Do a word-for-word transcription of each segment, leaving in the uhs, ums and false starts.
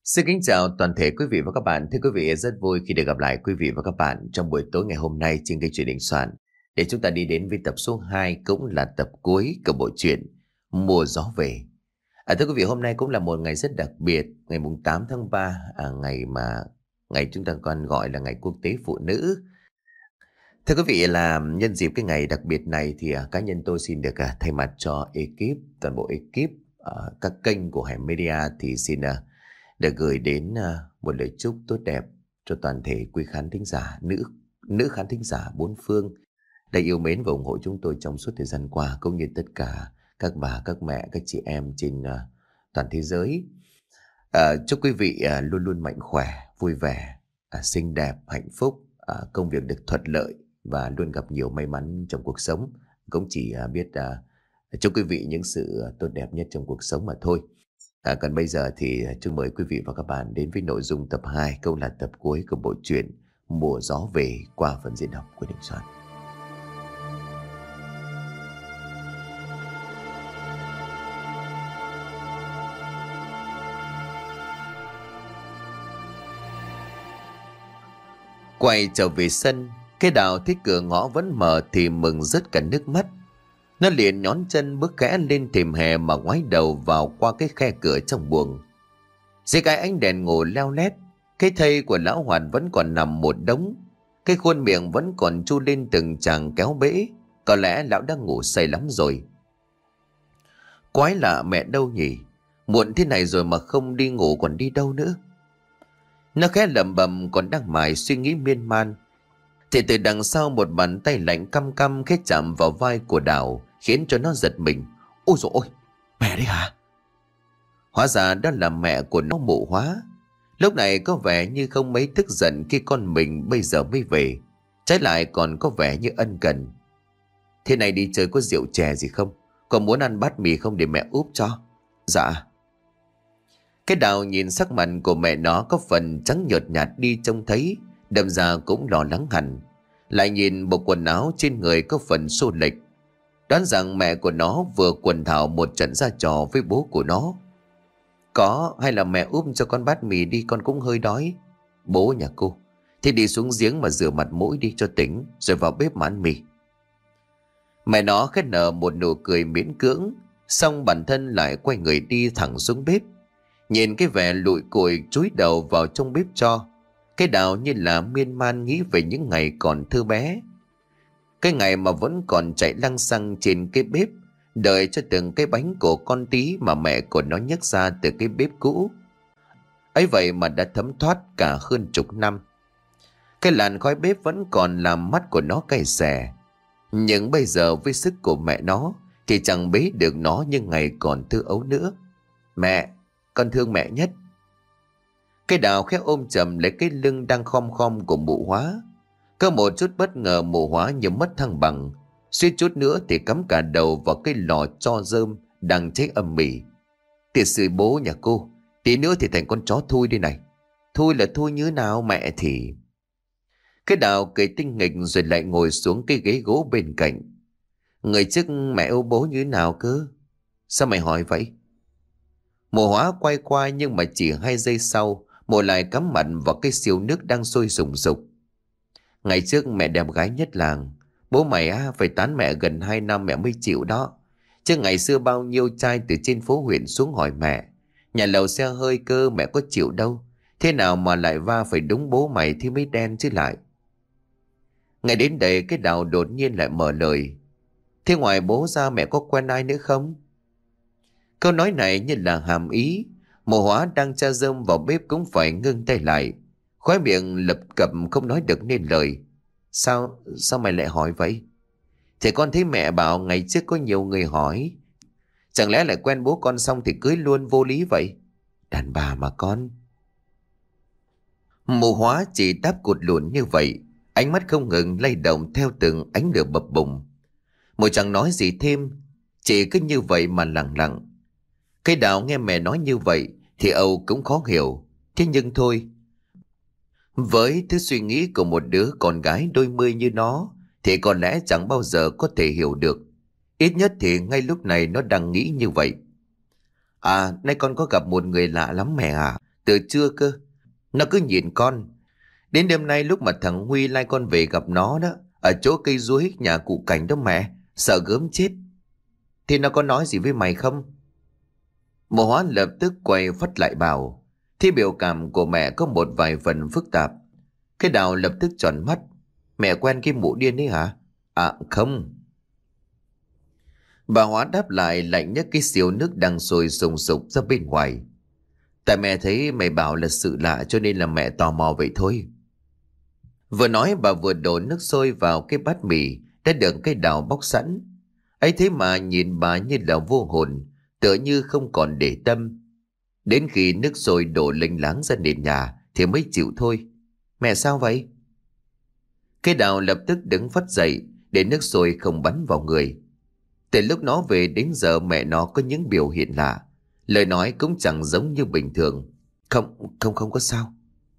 Xin kính chào toàn thể quý vị và các bạn. Thưa quý vị, rất vui khi được gặp lại quý vị và các bạn trong buổi tối ngày hôm nay trên kênh Chuyện Đình Soạn, để chúng ta đi đến với tập số hai, cũng là tập cuối của bộ truyện Mùa Gió Về. À, thưa quý vị, hôm nay cũng là một ngày rất đặc biệt, ngày mùng tám tháng ba, à, ngày mà ngày chúng ta còn gọi là ngày quốc tế phụ nữ. Thưa quý vị, là nhân dịp cái ngày đặc biệt này thì à, cá nhân tôi xin được à, thay mặt cho ekip, toàn bộ ekip à, các kênh của Hải Media thì xin à, được gửi đến uh, một lời chúc tốt đẹp cho toàn thể quý khán thính giả nữ nữ khán thính giả bốn phương đã yêu mến và ủng hộ chúng tôi trong suốt thời gian qua, cũng như tất cả các bà, các mẹ, các chị em trên uh, toàn thế giới. Uh, chúc quý vị uh, luôn luôn mạnh khỏe, vui vẻ, uh, xinh đẹp, hạnh phúc, uh, công việc được thuận lợi và luôn gặp nhiều may mắn trong cuộc sống. Cũng chỉ uh, biết uh, chúc quý vị những sự uh, tốt đẹp nhất trong cuộc sống mà thôi. À, còn bây giờ thì chúng mời quý vị và các bạn đến với nội dung tập hai, câu là tập cuối của bộ truyện Mùa Gió Về qua phần diễn đọc của Đình Soạn. Quay trở về sân, cái Đào thấy cửa ngõ vẫn mở thì mừng rớt cả nước mắt. Nó liền nhón chân bước khẽ lên thềm hè mà ngoái đầu vào qua cái khe cửa trong buồng. Dưới cái ánh đèn ngủ leo lét, cái thây của lão Hoàn vẫn còn nằm một đống. Cái khuôn miệng vẫn còn chu lên từng tràng kéo bể. Có lẽ lão đang ngủ say lắm rồi. Quái lạ, mẹ đâu nhỉ? Muộn thế này rồi mà không đi ngủ còn đi đâu nữa? Nó khẽ lẩm bẩm còn đang mải suy nghĩ miên man, thì từ đằng sau một bàn tay lạnh căm căm khẽ chạm vào vai của Đào, khiến cho nó giật mình. Ôi dồi ôi, mẹ đấy hả? Hóa ra đó là mẹ của nó, Mụ Hóa. Lúc này có vẻ như không mấy tức giận khi con mình bây giờ mới về, trái lại còn có vẻ như ân cần. Thế này đi chơi có rượu chè gì không? Còn muốn ăn bát mì không để mẹ úp cho? Dạ. Cái Đào nhìn sắc mặt của mẹ nó có phần trắng nhợt nhạt đi trông thấy, đâm ra cũng lo lắng hẳn. Lại nhìn bộ quần áo trên người có phần xô lệch, đoán rằng mẹ của nó vừa quần thảo một trận ra trò với bố của nó. Có, hay là mẹ úp cho con bát mì đi, con cũng hơi đói. Bố nhà cô, thì đi xuống giếng mà rửa mặt mũi đi cho tỉnh, rồi vào bếp mà ăn mì. Mẹ nó khét nở một nụ cười miễn cưỡng, xong bản thân lại quay người đi thẳng xuống bếp. Nhìn cái vẻ lụi cụi chúi đầu vào trong bếp cho, cái Đào như là miên man nghĩ về những ngày còn thơ bé. Cái ngày mà vẫn còn chạy lăng xăng trên cái bếp, đợi cho từng cái bánh của con tí mà mẹ của nó nhấc ra từ cái bếp cũ. Ấy vậy mà đã thấm thoát cả hơn chục năm. Cái làn khói bếp vẫn còn làm mắt của nó cay xè. Nhưng bây giờ với sức của mẹ nó thì chẳng bế được nó như ngày còn thơ ấu nữa. Mẹ, con thương mẹ nhất. Cái Đào khẽ ôm chầm lấy cái lưng đang khom khom của Mụ Hóa. Có một chút bất ngờ, Mụ Hóa như mất thăng bằng, suýt chút nữa thì cắm cả đầu vào cái lò tro rơm đang cháy âm mỉ. Tiệt sự bố nhà cô, tí nữa thì thành con chó thui đây này. Thui là thui như nào mẹ thì... Cái Đào cười tinh nghịch rồi lại ngồi xuống cái ghế gỗ bên cạnh. Người trước mẹ âu bố như nào cơ? Sao mày hỏi vậy? Mụ Hóa quay qua, nhưng mà chỉ hai giây sau Mụ lại cắm mặt vào cái siêu nước đang sôi sùng sục. Ngày trước mẹ đẹp gái nhất làng. Bố mày á, phải tán mẹ gần hai năm mẹ mới chịu đó. Chứ ngày xưa bao nhiêu trai từ trên phố huyện xuống hỏi mẹ, nhà lầu xe hơi cơ, mẹ có chịu đâu. Thế nào mà lại va phải đúng bố mày thì mới đen chứ lại. Ngày đến đây cái Đào đột nhiên lại mở lời. Thế ngoài bố ra mẹ có quen ai nữa không? Câu nói này như là hàm ý. Mụ Hóa đang tra rơm vào bếp cũng phải ngưng tay lại, khóe miệng lập cập không nói được nên lời. Sao, sao mày lại hỏi vậy? Thì con thấy mẹ bảo ngày trước có nhiều người hỏi. Chẳng lẽ lại quen bố con xong thì cưới luôn, vô lý vậy? Đàn bà mà con. Mụ Hóa chỉ đáp cụt lùn như vậy, ánh mắt không ngừng lay động theo từng ánh lửa bập bùng. Mụ chẳng nói gì thêm, chỉ cứ như vậy mà lặng lặng. Cái Đào nghe mẹ nói như vậy thì Âu cũng khó hiểu. Thế nhưng thôi, với thứ suy nghĩ của một đứa con gái đôi mươi như nó thì có lẽ chẳng bao giờ có thể hiểu được. Ít nhất thì ngay lúc này nó đang nghĩ như vậy. À, nay con có gặp một người lạ lắm mẹ à. Từ trưa cơ. Nó cứ nhìn con. Đến đêm nay lúc mà thằng Huy lai con về gặp nó đó, ở chỗ cây ruối nhà cụ Cảnh đó mẹ, sợ gớm chết. Thì nó có nói gì với mày không? Mộ Hóa lập tức quay phắt lại bảo. Thì biểu cảm của mẹ có một vài phần phức tạp. Cái Đào lập tức tròn mắt. Mẹ quen cái mụ điên ấy hả? À không. Bà Hóa đáp lại lạnh nhấc cái xìu nước đang sôi sùng sục ra bên ngoài. Tại mẹ thấy mày bảo là sự lạ cho nên là mẹ tò mò vậy thôi. Vừa nói bà vừa đổ nước sôi vào cái bát mì đã được cái Đào bóc sẵn. Ấy thế mà nhìn bà như là vô hồn, tựa như không còn để tâm. Đến khi nước sôi đổ lênh láng ra nền nhà thì mới chịu thôi. Mẹ sao vậy? Cái Đào lập tức đứng phắt dậy để nước sôi không bắn vào người. Từ lúc nó về đến giờ mẹ nó có những biểu hiện lạ. Lời nói cũng chẳng giống như bình thường. Không, không, không có sao.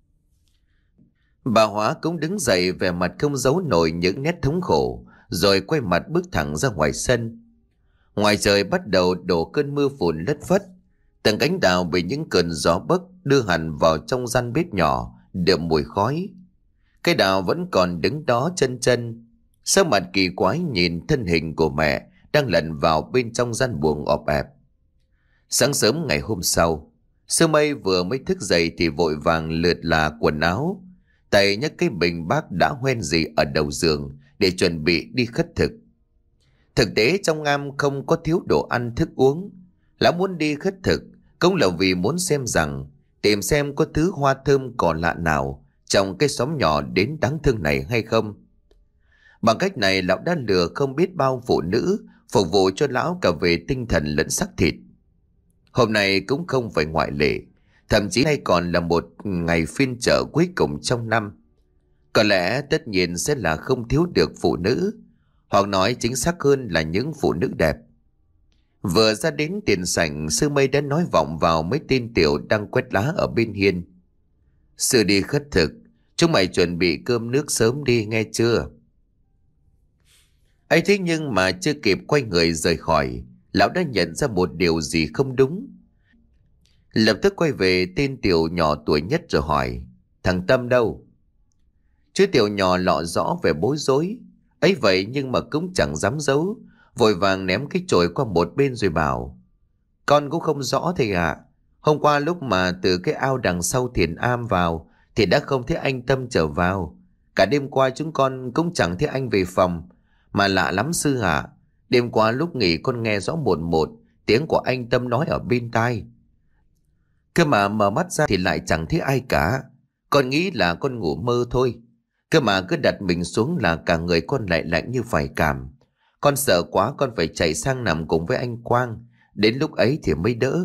Bà Hóa cũng đứng dậy, vẻ mặt không giấu nổi những nét thống khổ, rồi quay mặt bước thẳng ra ngoài sân. Ngoài trời bắt đầu đổ cơn mưa phùn lất phất. Từng cánh đào bị những cơn gió bấc đưa hẳn vào trong gian bếp nhỏ, đượm mùi khói. Cái Đào vẫn còn đứng đó chân chân, sắc mặt kỳ quái nhìn thân hình của mẹ đang lẩn vào bên trong gian buồng ọp ẹp. Sáng sớm ngày hôm sau, Sương Mây vừa mới thức dậy thì vội vàng lượt là quần áo, tay nhấc cái bình bát đã hoen gì ở đầu giường để chuẩn bị đi khất thực. Thực tế trong am không có thiếu đồ ăn thức uống. Lão muốn đi khất thực cũng là vì muốn xem rằng, tìm xem có thứ hoa thơm cỏ lạ nào trong cái xóm nhỏ đến đáng thương này hay không. Bằng cách này lão đã lừa không biết bao phụ nữ phục vụ cho lão cả về tinh thần lẫn xác thịt. Hôm nay cũng không phải ngoại lệ, thậm chí nay còn là một ngày phiên chợ cuối cùng trong năm. Có lẽ tất nhiên sẽ là không thiếu được phụ nữ, hoặc nói chính xác hơn là những phụ nữ đẹp. Vừa ra đến tiền sảnh, Sư Mây đã nói vọng vào mấy tên tiểu đang quét lá ở bên hiên. Sư đi khất thực, chúng mày chuẩn bị cơm nước sớm đi nghe chưa? Ấy thế nhưng mà chưa kịp quay người rời khỏi, lão đã nhận ra một điều gì không đúng. Lập tức quay về tên tiểu nhỏ tuổi nhất rồi hỏi, thằng Tâm đâu? Chú tiểu nhỏ lọ rõ về bối rối, ấy vậy nhưng mà cũng chẳng dám giấu, vội vàng ném cái chổi qua một bên rồi bảo, con cũng không rõ thầy ạ. Hôm qua lúc mà từ cái ao đằng sau thiền am vào thì đã không thấy anh Tâm trở vào. Cả đêm qua chúng con cũng chẳng thấy anh về phòng. Mà lạ lắm sư ạ, đêm qua lúc nghỉ con nghe rõ một một tiếng của anh Tâm nói ở bên tai. Cơ mà mở mắt ra thì lại chẳng thấy ai cả. Con nghĩ là con ngủ mơ thôi. Cơ mà cứ đặt mình xuống là cả người con lại lạnh như phải cảm. Con sợ quá, con phải chạy sang nằm cùng với anh Quang. Đến lúc ấy thì mới đỡ.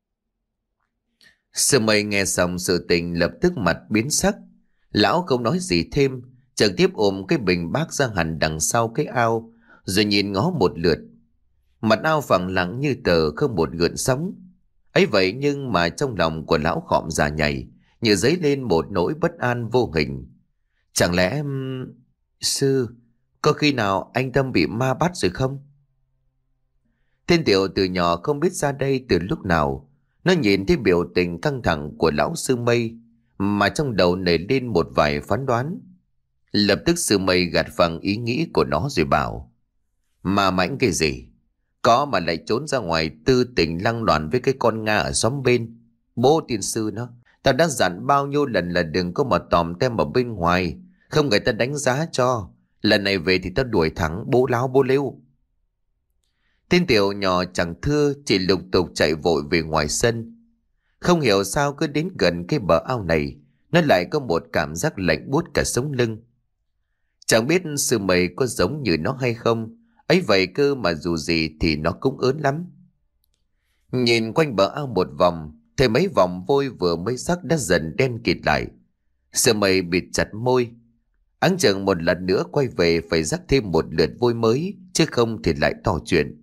Sư Mây nghe xong sự tình lập tức mặt biến sắc. Lão không nói gì thêm, trực tiếp ôm cái bình bát ra hẳn đằng sau cái ao, rồi nhìn ngó một lượt. Mặt ao phẳng lặng như tờ, không một gợn sóng. Ấy vậy nhưng mà trong lòng của lão khom già nhảy, như dấy lên một nỗi bất an vô hình. Chẳng lẽ... Sư, có khi nào anh Tâm bị ma bắt rồi không? Tên tiểu từ nhỏ không biết ra đây từ lúc nào. Nó nhìn thấy biểu tình căng thẳng của lão Sư Mây, mà trong đầu nảy lên một vài phán đoán. Lập tức Sư Mây gạt phăng ý nghĩ của nó rồi bảo, ma mãnh cái gì? Có mà lại trốn ra ngoài tư tình lăng loàn với cái con Nga ở xóm bên. Bố tiên sư nó, tao đã dặn bao nhiêu lần là đừng có mà tòm tem ở bên ngoài, không người ta đánh giá cho. Lần này về thì tao đuổi thẳng bố láo bố lêu. Tên tiểu nhỏ chẳng thưa, chỉ lục tục chạy vội về ngoài sân. Không hiểu sao cứ đến gần cái bờ ao này, nó lại có một cảm giác lạnh buốt cả sống lưng. Chẳng biết Sư Mây có giống như nó hay không, ấy vậy cơ mà dù gì thì nó cũng ớn lắm. Nhìn quanh bờ ao một vòng, thấy mấy vòng vôi vừa mới sắc đã dần đen kịt lại. Sư Mây bịt chặt môi, áng chừng một lần nữa quay về phải rắc thêm một lượt vôi mới, chứ không thì lại to chuyện.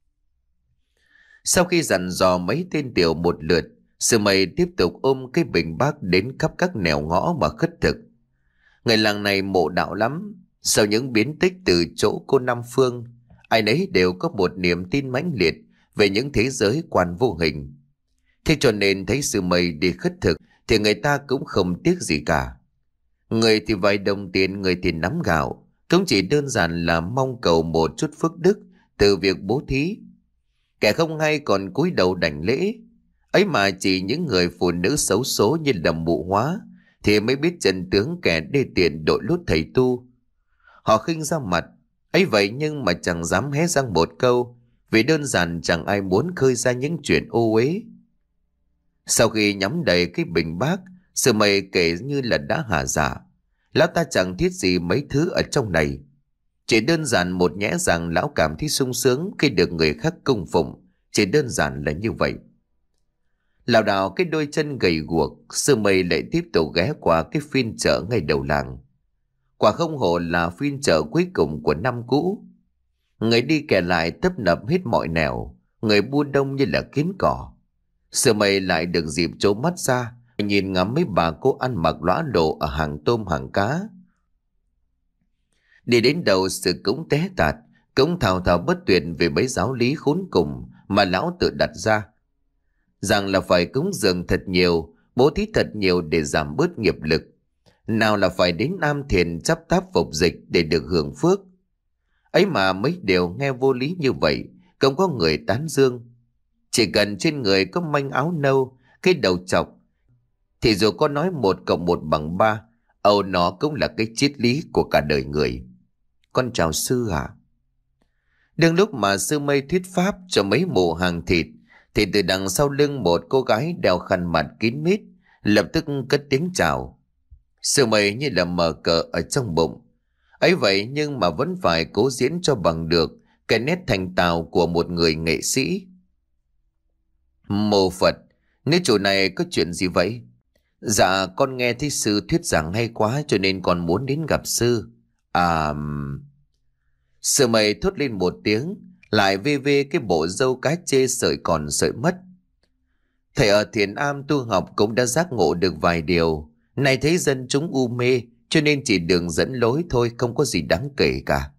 Sau khi dặn dò mấy tên tiểu một lượt, Sư Mây tiếp tục ôm cái bình bát đến khắp các nẻo ngõ mà khất thực. Người làng này mộ đạo lắm. Sau những biến tích từ chỗ cô Năm Phương, ai nấy đều có một niềm tin mãnh liệt về những thế giới quan vô hình. Thế cho nên thấy Sư Mây đi khất thực thì người ta cũng không tiếc gì cả. Người thì vài đồng tiền, người thì nắm gạo, cũng chỉ đơn giản là mong cầu một chút phước đức từ việc bố thí. Kẻ không hay còn cúi đầu đảnh lễ. Ấy mà chỉ những người phụ nữ xấu số như là Mụ Hóa thì mới biết chân tướng kẻ đê tiện đội lốt thầy tu. Họ khinh ra mặt, ấy vậy nhưng mà chẳng dám hé răng một câu, vì đơn giản chẳng ai muốn khơi ra những chuyện ô uế. Sau khi nhắm đầy cái bình bát, Sư Mây kể như là đã hả dạ. Lão ta chẳng thiết gì mấy thứ ở trong này. Chỉ đơn giản một nhẽ rằng lão cảm thấy sung sướng khi được người khác cung phụng. Chỉ đơn giản là như vậy. Lảo đảo cái đôi chân gầy guộc, Sư Mây lại tiếp tục ghé qua cái phiên chợ ngay đầu làng. Quả không hổ là phiên chợ cuối cùng của năm cũ. Người đi kẻ lại tấp nập hết mọi nẻo, người buôn đông như là kiến cỏ. Sư Mây lại được dịp trố mắt ra, nhìn ngắm mấy bà cô ăn mặc lõa lộ ở hàng tôm hàng cá. Đi đến đầu sự cũng té tạt, cũng thào thào bất tuyệt về mấy giáo lý khốn cùng mà lão tự đặt ra. Rằng là phải cúng dường thật nhiều, bố thí thật nhiều để giảm bớt nghiệp lực. Nào là phải đến am thiền chắp tháp phục dịch để được hưởng phước. Ấy mà mấy điều nghe vô lý như vậy, không có người tán dương. Chỉ cần trên người có manh áo nâu, cái đầu chọc, thì dù có nói một cộng một bằng ba, âu nó cũng là cái triết lý của cả đời người. Con chào sư ạ. À? Đương lúc mà Sư Mây thuyết pháp cho mấy mụ hàng thịt, thì từ đằng sau lưng một cô gái đeo khăn mặt kín mít lập tức cất tiếng chào. Sư Mây như là mở cờ ở trong bụng. Ấy vậy nhưng mà vẫn phải cố diễn cho bằng được cái nét thành tào của một người nghệ sĩ. Mô Phật, nếu chỗ này có chuyện gì vậy? Dạ con nghe thấy sư thuyết giảng hay quá cho nên con muốn đến gặp sư. À... Sư Mây thốt lên một tiếng, lại vê vê cái bộ râu cá chê sợi còn sợi mất. Thầy ở Thiền Am tu học cũng đã giác ngộ được vài điều. Này thấy dân chúng u mê, cho nên chỉ đường dẫn lối thôi, không có gì đáng kể cả.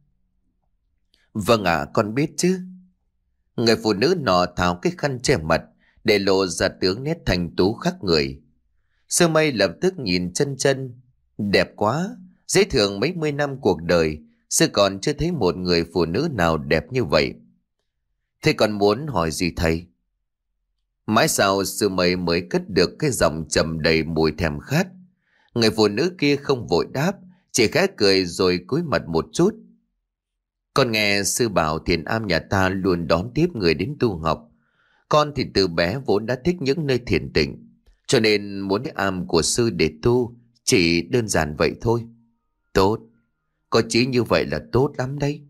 Vâng ạ, con biết chứ. Người phụ nữ nọ tháo cái khăn che mặt, để lộ ra tướng nét thanh tú khác người. Sư Mây lập tức nhìn chân chân. Đẹp quá, dễ thương mấy mươi năm cuộc đời, sư còn chưa thấy một người phụ nữ nào đẹp như vậy. Thế còn muốn hỏi gì thầy? Mãi sau Sư Mây mới cất được cái giọng trầm đầy mùi thèm khát. Người phụ nữ kia không vội đáp, chỉ khẽ cười rồi cúi mặt một chút. Con nghe sư bảo Thiền Am nhà ta luôn đón tiếp người đến tu học. Con thì từ bé vốn đã thích những nơi thiền tịnh, cho nên muốn đến am của sư để tu, chỉ đơn giản vậy thôi. Tốt, có chí như vậy là tốt lắm đấy.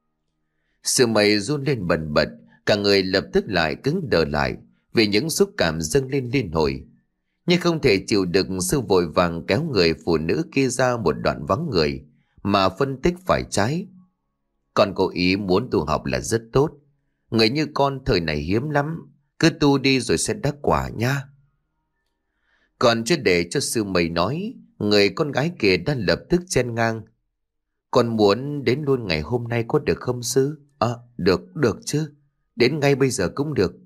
Sư Mây run lên bần bật, cả người lập tức lại cứng đờ lại vì những xúc cảm dâng lên liên hồi. Nhưng không thể chịu đựng, sư vội vàng kéo người phụ nữ kia ra một đoạn vắng người mà phân tích phải trái. Con có ý muốn tu học là rất tốt. Người như con thời này hiếm lắm, cứ tu đi rồi sẽ đắc quả nha. Còn chưa để cho sư Mây nói, người con gái kia đã lập tức chen ngang. Con muốn đến luôn ngày hôm nay có được không sư? À, được, được chứ. Đến ngay bây giờ cũng được.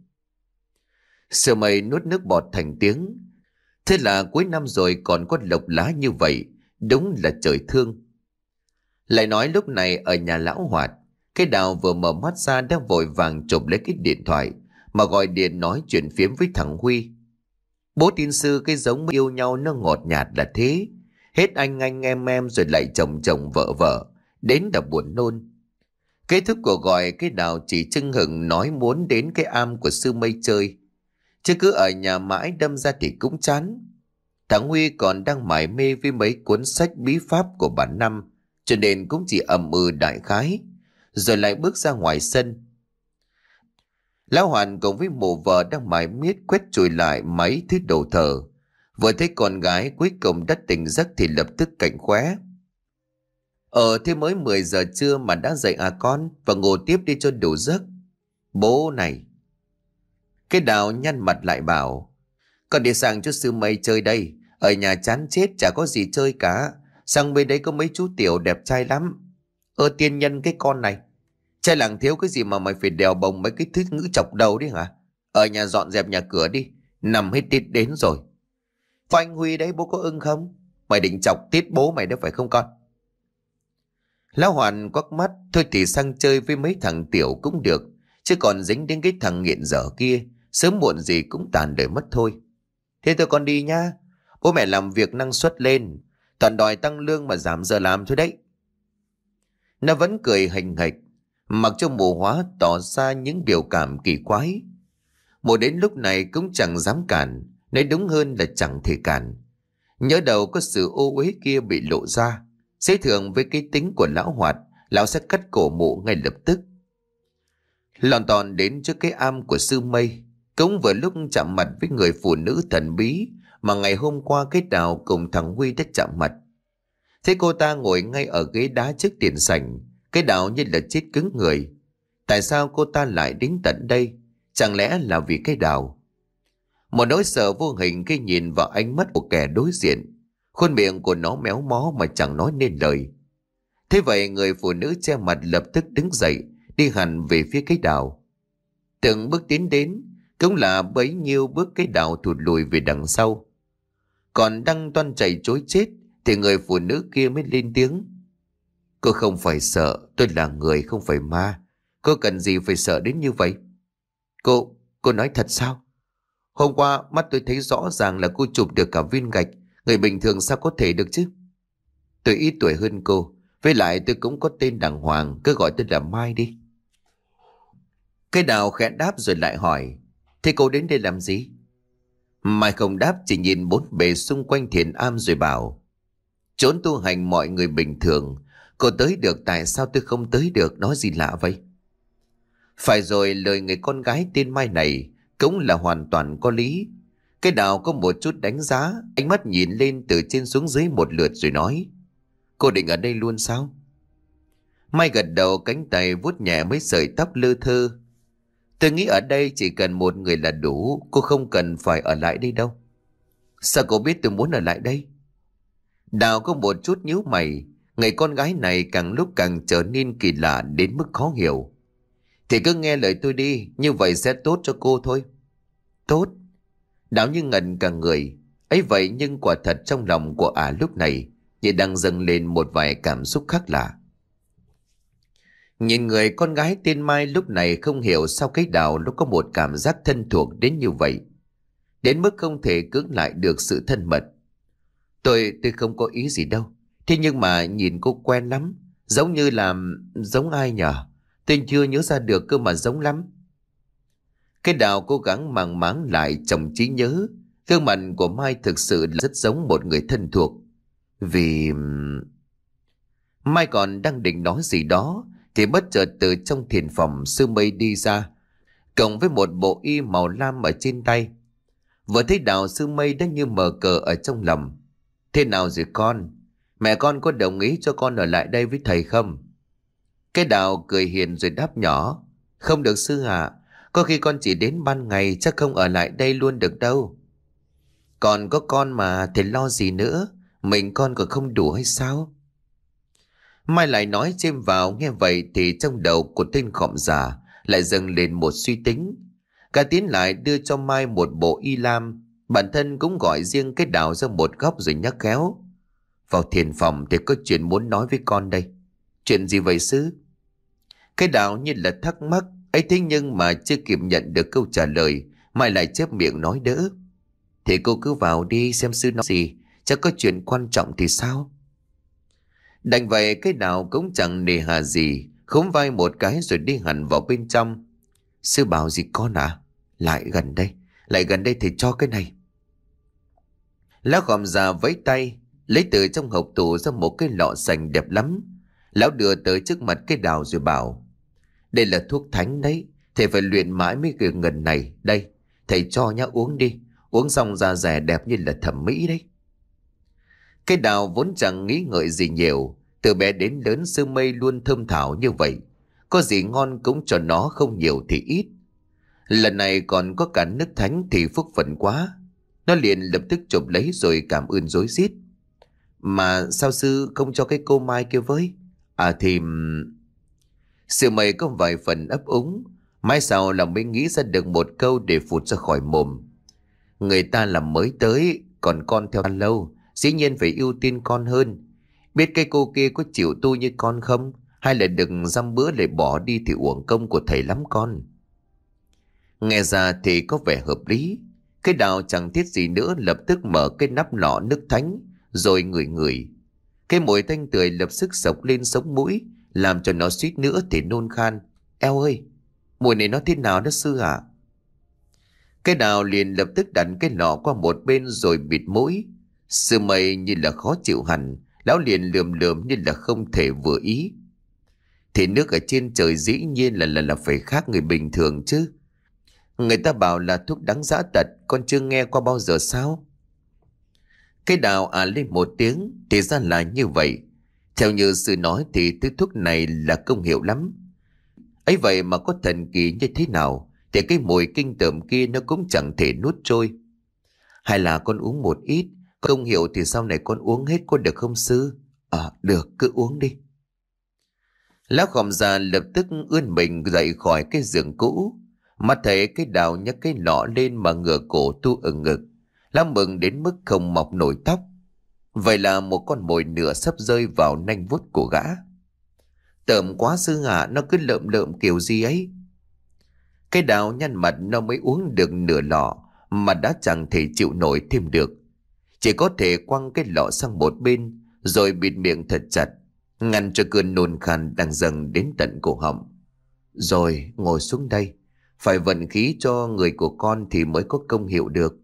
Sư Mây nuốt nước bọt thành tiếng. Thế là cuối năm rồi còn có lộc lá như vậy, đúng là trời thương. Lại nói lúc này ở nhà lão Hoạt, cái Đào vừa mở mắt ra đã vội vàng chụp lấy cái điện thoại mà gọi điện nói chuyện phiếm với thằng Huy. Bố tin sư cái giống yêu nhau nó ngọt nhạt là thế. Hết anh anh em em rồi lại chồng chồng vợ vợ, đến đã buồn nôn. Kết thúc cuộc gọi, cái Đào chỉ chưng hửng nói muốn đến cái am của sư Mây chơi, chứ cứ ở nhà mãi đâm ra thì cũng chán. Thằng Huy còn đang mải mê với mấy cuốn sách bí pháp của bản Năm, cho nên cũng chỉ ầm ừ đại khái, rồi lại bước ra ngoài sân. Lão Hoàn cùng với mụ vợ đang mải miết quét chùi lại mấy thứ đồ thờ. Vừa thấy con gái cuối cùng đã tỉnh giấc thì lập tức cảnh khóe. Ờ thế mới mười giờ trưa mà đã dậy à con, và ngủ tiếp đi cho đủ giấc. Bố này. Cái Đào nhăn mặt lại bảo, con đi sang cho sư Mây chơi đây, ở nhà chán chết chả có gì chơi cả. Sang bên đấy có mấy chú tiểu đẹp trai lắm. Ơ tiên nhân cái con này, trai làng thiếu cái gì mà mày phải đèo bồng mấy cái thứ ngữ chọc đầu đi hả? Ở nhà dọn dẹp nhà cửa đi, nằm hết tít đến rồi. Anh Huy đấy, bố có ưng không? Mày định chọc tiết bố mày đó phải không con? Lão Hoàn quắc mắt, thôi thì sang chơi với mấy thằng tiểu cũng được, chứ còn dính đến cái thằng nghiện dở kia, sớm muộn gì cũng tàn đời mất thôi. Thế tôi con đi nhá, bố mẹ làm việc năng suất lên, toàn đòi tăng lương mà giảm giờ làm thôi đấy. Nó vẫn cười hình hạch, mặc cho mù hóa tỏ ra những biểu cảm kỳ quái. Mùa đến lúc này cũng chẳng dám cản, nói đúng hơn là chẳng thể cản. Nhớ đầu có sự ô uế kia bị lộ ra, xế thường với cái tính của lão Hoạt, lão sẽ cắt cổ mụ ngay lập tức. Lòn tòn đến trước cái am của sư Mây, cũng vừa lúc chạm mặt với người phụ nữ thần bí mà ngày hôm qua cái Đào cùng thằng Huy đã chạm mặt. Thế cô ta ngồi ngay ở ghế đá trước tiền sảnh, cái Đào như là chết cứng người. Tại sao cô ta lại đến tận đây? Chẳng lẽ là vì cái Đào? Một nỗi sợ vô hình khi nhìn vào ánh mắt của kẻ đối diện, khuôn miệng của nó méo mó mà chẳng nói nên lời. Thế vậy người phụ nữ che mặt lập tức đứng dậy, đi hẳn về phía cái Đào. Từng bước tiến đến, cũng là bấy nhiêu bước cái Đào thụt lùi về đằng sau. Còn đang toan chạy chối chết thì người phụ nữ kia mới lên tiếng. Cô không phải sợ, tôi là người không phải ma. Cô cần gì phải sợ đến như vậy? Cô, cô nói thật sao? Hôm qua mắt tôi thấy rõ ràng là cô chụp được cả viên gạch. Người bình thường sao có thể được chứ? Tôi ít tuổi hơn cô, với lại tôi cũng có tên đàng hoàng, cứ gọi tôi là Mai đi. Cái Đào khẽ đáp rồi lại hỏi, thế cô đến đây làm gì? Mai không đáp, chỉ nhìn bốn bề xung quanh thiền am rồi bảo, trốn tu hành mọi người bình thường, cô tới được tại sao tôi không tới được, nói gì lạ vậy? Phải rồi, lời người con gái tên Mai này cũng là hoàn toàn có lý. Cái Đào có một chút đánh giá, ánh mắt nhìn lên từ trên xuống dưới một lượt rồi nói, cô định ở đây luôn sao? Mai gật đầu, cánh tay vuốt nhẹ mấy sợi tóc lơ thơ. Tôi nghĩ ở đây chỉ cần một người là đủ, cô không cần phải ở lại đây đâu. Sao cô biết tôi muốn ở lại đây? Đào có một chút nhíu mày, người con gái này càng lúc càng trở nên kỳ lạ đến mức khó hiểu. Thì cứ nghe lời tôi đi, như vậy sẽ tốt cho cô thôi. Tốt? Đào như ngẩn cả người. Ấy vậy nhưng quả thật trong lòng của ả lúc này như đang dâng lên một vài cảm xúc khác lạ. Nhìn người con gái tên Mai lúc này không hiểu sao cái Đào nó có một cảm giác thân thuộc đến như vậy, đến mức không thể cưỡng lại được sự thân mật. Tôi, tôi không có ý gì đâu. Thế nhưng mà nhìn cô quen lắm. Giống như là... giống ai nhở? Tôi chưa nhớ ra được cơ mà giống lắm. Cái Đào cố gắng màng máng lại trong trí nhớ. Gương mặt của Mai thực sự là rất giống một người thân thuộc. Vì... Mai còn đang định nói gì đó thì bất chợt từ trong thiền phòng sư Mây đi ra, cộng với một bộ y màu lam ở trên tay. Vừa thấy Đào, sư Mây đã như mờ cờ ở trong lòng. Thế nào rồi con? Mẹ con có đồng ý cho con ở lại đây với thầy không? Cái Đào cười hiền rồi đáp nhỏ, không được sư ạ. Có khi con chỉ đến ban ngày, chắc không ở lại đây luôn được đâu. Còn có con mà, thầy lo gì nữa? Mình con còn không đủ hay sao? Mai lại nói chêm vào, nghe vậy thì trong đầu của tên khọm già lại dâng lên một suy tính. Cả tiến lại đưa cho Mai một bộ y lam, bản thân cũng gọi riêng cái Đào ra một góc rồi nhắc khéo. Vào thiền phòng thì có chuyện muốn nói với con đây. Chuyện gì vậy sư? Cái Đào như là thắc mắc, ấy thế nhưng mà chưa kịp nhận được câu trả lời, Mai lại chép miệng nói đỡ. Thì cô cứ vào đi xem sư nói gì, chắc có chuyện quan trọng thì sao? Đành vậy cái Đào cũng chẳng nề hà gì, khúm vai một cái rồi đi hẳn vào bên trong. Sư bảo gì con à? Lại gần đây, lại gần đây thì cho cái này. Lão khòm già vẫy tay, lấy từ trong hộp tủ ra một cái lọ sành đẹp lắm. Lão đưa tới trước mặt cái Đào rồi bảo, đây là thuốc thánh đấy, thầy phải luyện mãi mới được ngần này. Đây, thầy cho nhá, uống đi, uống xong da rẻ đẹp như là thẩm mỹ đấy. Cái Đào vốn chẳng nghĩ ngợi gì nhiều, từ bé đến lớn sư Mây luôn thơm thảo như vậy, có gì ngon cũng cho nó, không nhiều thì ít. Lần này còn có cả nước thánh thì phúc phận quá. Nó liền lập tức chụp lấy rồi cảm ơn rối rít. Mà sao sư không cho cái cô Mai kia với? À thì... Sư Mây có vài phần ấp úng, mãi sau lòng mới nghĩ ra được một câu để phụt ra khỏi mồm. Người ta là mới tới, còn con theo lâu, dĩ nhiên phải ưu tiên con hơn. Biết cái cô kia có chịu tu như con không? Hay là đừng dăm bữa lại bỏ đi thì uổng công của thầy lắm con. Nghe ra thì có vẻ hợp lý. Cái Đào chẳng thiết gì nữa, lập tức mở cái nắp lọ nước thánh, rồi ngửi ngửi. Cái mùi tanh tươi lập tức sộc lên sống mũi, làm cho nó suýt nữa thì nôn khan. Eo ơi, mùi này nó thế nào đó sư ạ? Cái Đào liền lập tức đặt cái lọ qua một bên rồi bịt mũi. Sư Mây như là khó chịu hẳn, lão liền lườm lườm như là không thể vừa ý. Thì nước ở trên trời dĩ nhiên là là là phải khác người bình thường chứ. Người ta bảo là thuốc đắng dã tật, con chưa nghe qua bao giờ sao? Cái Đào à lên một tiếng, thì ra là như vậy. Theo như sư nói thì thứ thuốc này là công hiệu lắm. Ấy vậy mà có thần kỳ như thế nào thì cái mùi kinh tởm kia nó cũng chẳng thể nuốt trôi. Hay là con uống một ít, công hiệu thì sau này con uống hết có được không sư? À được, cứ uống đi. Lão Khòm già lập tức ươn mình dậy khỏi cái giường cũ. Mắt thấy cái Đào nhấc cái lọ lên mà ngửa cổ tu ở ngực. Lão mừng đến mức không mọc nổi tóc. Vậy là một con mồi nửa sắp rơi vào nanh vuốt của gã. Tởm quá sư ạ, nó cứ lợm lợm kiểu gì ấy. Cái Đào nhăn mặt, nó mới uống được nửa lọ mà đã chẳng thể chịu nổi thêm được. Chỉ có thể quăng cái lọ sang một bên rồi bịt miệng thật chặt, ngăn cho cơn nôn khan đang dần đến tận cổ họng. Rồi ngồi xuống đây, phải vận khí cho người của con thì mới có công hiệu được.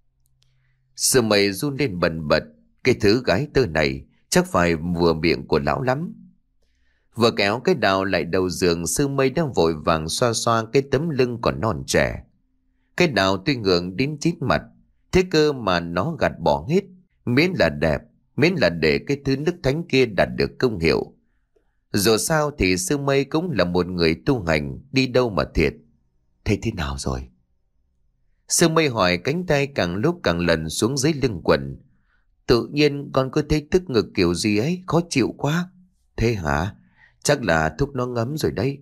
Sư Mây run lên bần bật, cái thứ gái tơ này chắc phải vừa miệng của lão lắm. Vừa kéo cái Đào lại đầu giường, Sư Mây đang vội vàng xoa xoa cái tấm lưng còn non trẻ. Cái Đào tuy ngượng đến chít mặt, thế cơ mà nó gạt bỏ hết, miễn là đẹp, miễn là để cái thứ nước thánh kia đạt được công hiệu. Dù sao thì Sư Mây cũng là một người tu hành, đi đâu mà thiệt. Thế thế nào rồi? Sư Mây hỏi, cánh tay càng lúc càng lần xuống dưới lưng quần. Tự nhiên con cứ thấy tức ngực kiểu gì ấy, khó chịu quá. Thế hả? Chắc là thuốc nó ngấm rồi đấy.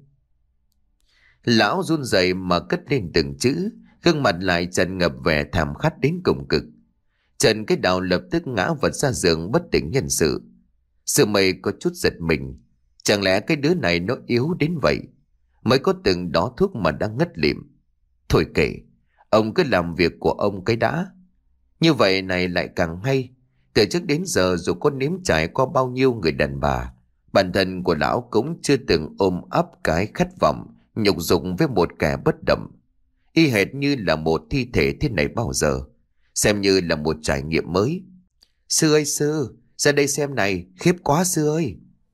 Lão run rẩy mà cất lên từng chữ, gương mặt lại tràn ngập vẻ thảm khát đến cùng cực. Trần cái Đào lập tức ngã vật ra giường bất tỉnh nhân sự. Sư Mây có chút giật mình. Chẳng lẽ cái đứa này nó yếu đến vậy? Mới có từng đó thuốc mà đang ngất lịm. Thôi kệ, ông cứ làm việc của ông cái đã. Như vậy này lại càng hay. Từ trước đến giờ dù có nếm trải qua bao nhiêu người đàn bà, bản thân của lão cũng chưa từng ôm ấp cái khát vọng nhục dục với một kẻ bất động, y hệt như là một thi thể thế này bao giờ. Xem như là một trải nghiệm mới. Sư ơi sư, ra đây xem này, khiếp quá sư ơi.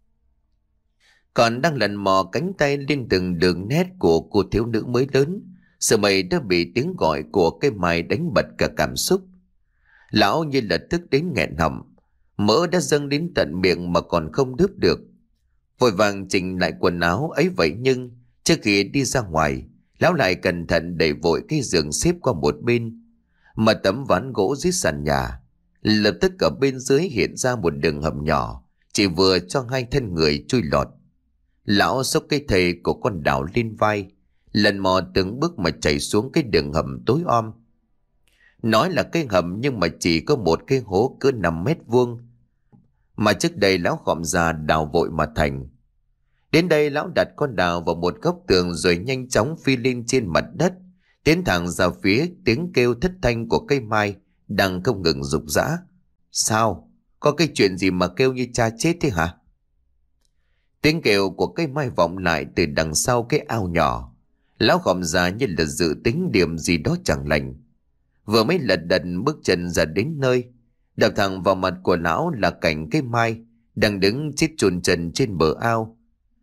Còn đang lần mò cánh tay lên từng đường nét của cô thiếu nữ mới lớn, Sư Mây đã bị tiếng gọi của cái Mai đánh bật cả cảm xúc. Lão như là tức đến nghẹn họng, mỡ đã dâng đến tận miệng mà còn không đớp được. Vội vàng chỉnh lại quần áo ấy vậy, nhưng trước khi đi ra ngoài, lão lại cẩn thận đẩy vội cái giường xếp qua một bên. Mà tấm ván gỗ dưới sàn nhà, lập tức ở bên dưới hiện ra một đường hầm nhỏ, chỉ vừa cho hai thân người chui lọt. Lão xốc cái thầy của con Đào lên vai, lần mò từng bước mà chạy xuống cái đường hầm tối om. Nói là cái hầm nhưng mà chỉ có một cái hố cỡ năm mét vuông, mà trước đây lão Khòm già đào vội mà thành. Đến đây lão đặt con Đào vào một góc tường rồi nhanh chóng phi lên trên mặt đất, tiến thẳng ra phía tiếng kêu thất thanh của cây Mai đang không ngừng rục rã. Sao? Có cái chuyện gì mà kêu như cha chết thế hả? Tiếng kêu của cây Mai vọng lại từ đằng sau cái ao nhỏ. Lão Khòm già như là dự tính điểm gì đó chẳng lành. Vừa mới lật đật bước chân ra đến nơi, đập thẳng vào mặt của lão là cảnh cây Mai đang đứng chết chôn chân trên bờ ao.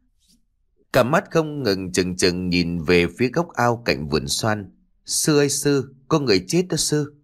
Cả mắt không ngừng chừng chừng nhìn về phía góc ao cạnh vườn xoan. Sư ơi sư, có người chết đó sư.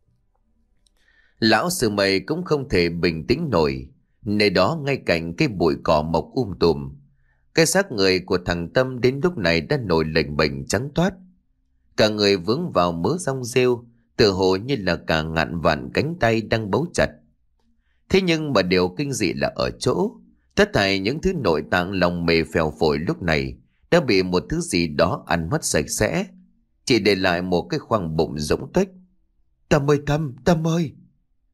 Lão Sư Mây cũng không thể bình tĩnh nổi. Nơi đó ngay cạnh cái bụi cỏ mọc um tùm, cái xác người của thằng Tâm đến lúc này đã nổi lềnh bềnh trắng toát. Cả người vướng vào mớ rong rêu, tựa hồ như là cả ngàn vạn cánh tay đang bấu chặt. Thế nhưng mà điều kinh dị là ở chỗ, tất thảy những thứ nội tạng lòng mề phèo phổi lúc này đã bị một thứ gì đó ăn mất sạch sẽ, chỉ để lại một cái khoang bụng rỗng tuếch. Tâm ơi Tâm, Tâm ơi!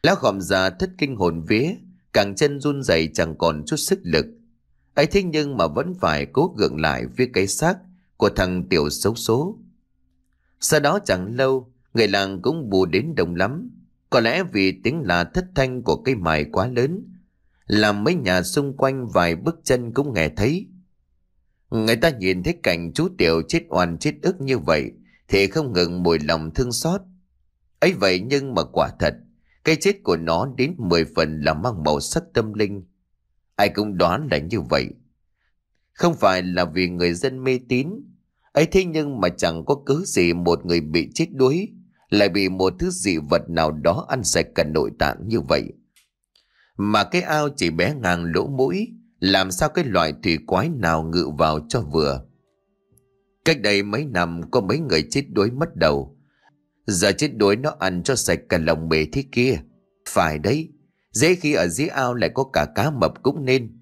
Lão khòm già thất kinh hồn vía, cẳng chân run rẩy chẳng còn chút sức lực. Ấy thế nhưng mà vẫn phải cố gượng lại với cái xác của thằng tiểu xấu số. Sau đó chẳng lâu, người làng cũng bù đến đông lắm. Có lẽ vì tiếng là thất thanh của cây mài quá lớn, làm mấy nhà xung quanh vài bước chân cũng nghe thấy. Người ta nhìn thấy cảnh chú tiểu chết oan chết ức như vậy thì không ngừng mùi lòng thương xót. Ấy vậy nhưng mà quả thật, cái chết của nó đến mười phần là mang màu sắc tâm linh. Ai cũng đoán là như vậy. Không phải là vì người dân mê tín. Ấy thế nhưng mà chẳng có cớ gì một người bị chết đuối lại bị một thứ dị vật nào đó ăn sạch cả nội tạng như vậy. Mà cái ao chỉ bé ngang lỗ mũi, làm sao cái loại thủy quái nào ngự vào cho vừa. Cách đây mấy năm có mấy người chết đuối mất đầu. Giờ chết đuối nó ăn cho sạch cả lòng bể thế kia. Phải đấy, dễ khi ở dưới ao lại có cả cá mập cũng nên.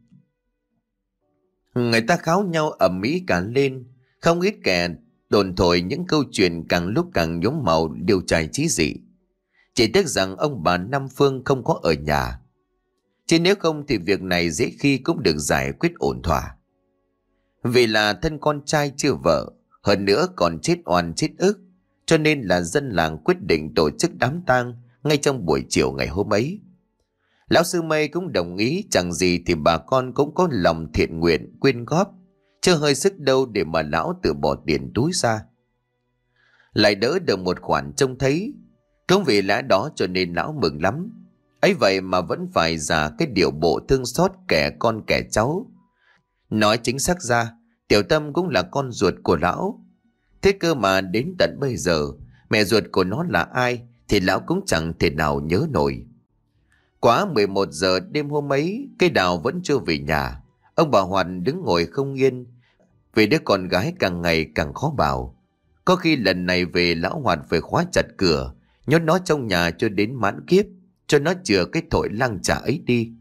Người ta kháo nhau ầm ĩ cả lên. Không ít kẻ đồn thổi những câu chuyện càng lúc càng nhuốm màu điều trai chí dị. Chỉ tiếc rằng ông bà Nam Phương không có ở nhà. Chứ nếu không thì việc này dễ khi cũng được giải quyết ổn thỏa. Vì là thân con trai chưa vợ, hơn nữa còn chết oan chết ức, cho nên là dân làng quyết định tổ chức đám tang ngay trong buổi chiều ngày hôm ấy. Lão Sư Mây cũng đồng ý, chẳng gì thì bà con cũng có lòng thiện nguyện quyên góp, chưa hơi sức đâu để mà lão tự bỏ tiền túi ra. Lại đỡ được một khoản trông thấy, cũng vì lẽ đó cho nên lão mừng lắm. Ấy vậy mà vẫn phải giả cái điệu bộ thương xót kẻ con kẻ cháu. Nói chính xác ra, Tiểu Tâm cũng là con ruột của lão. Thế cơ mà đến tận bây giờ, mẹ ruột của nó là ai thì lão cũng chẳng thể nào nhớ nổi. Quá mười một giờ đêm hôm ấy, cây Đào vẫn chưa về nhà. Ông bà Hoàn đứng ngồi không yên, vì đứa con gái càng ngày càng khó bảo. Có khi lần này về lão Hoàn phải khóa chặt cửa, nhốt nó trong nhà cho đến mãn kiếp, cho nó chừa cái tội lăng trả ấy đi.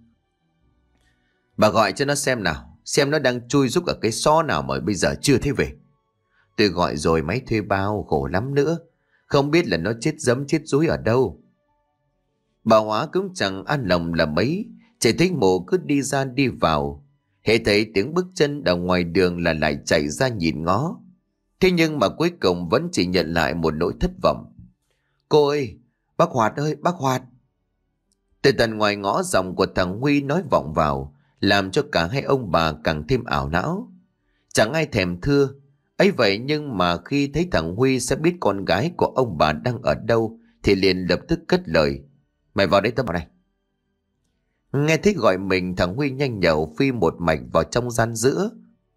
Bà gọi cho nó xem nào, xem nó đang chui rúc ở cái xó nào mà bây giờ chưa thấy về. Tôi gọi rồi máy thuê bao, khổ lắm nữa. Không biết là nó chết giấm chết rúi ở đâu. Bà Hóa cũng chẳng an lòng là mấy, chỉ thấy mộ cứ đi ra đi vào. Hễ thấy tiếng bước chân ở ngoài đường là lại chạy ra nhìn ngó. Thế nhưng mà cuối cùng vẫn chỉ nhận lại một nỗi thất vọng. Cô ơi, bác Hoạt ơi, bác Hoạt. Từ tận ngoài ngõ giọng của thằng Huy nói vọng vào, làm cho cả hai ông bà càng thêm ảo não. Chẳng ai thèm thưa. Ấy vậy nhưng mà khi thấy thằng Huy sẽ biết con gái của ông bà đang ở đâu thì liền lập tức cất lời. Mày vào đây, tao vào đây. Nghe thấy gọi mình, thằng Huy nhanh nhẩu phi một mạch vào trong gian giữa.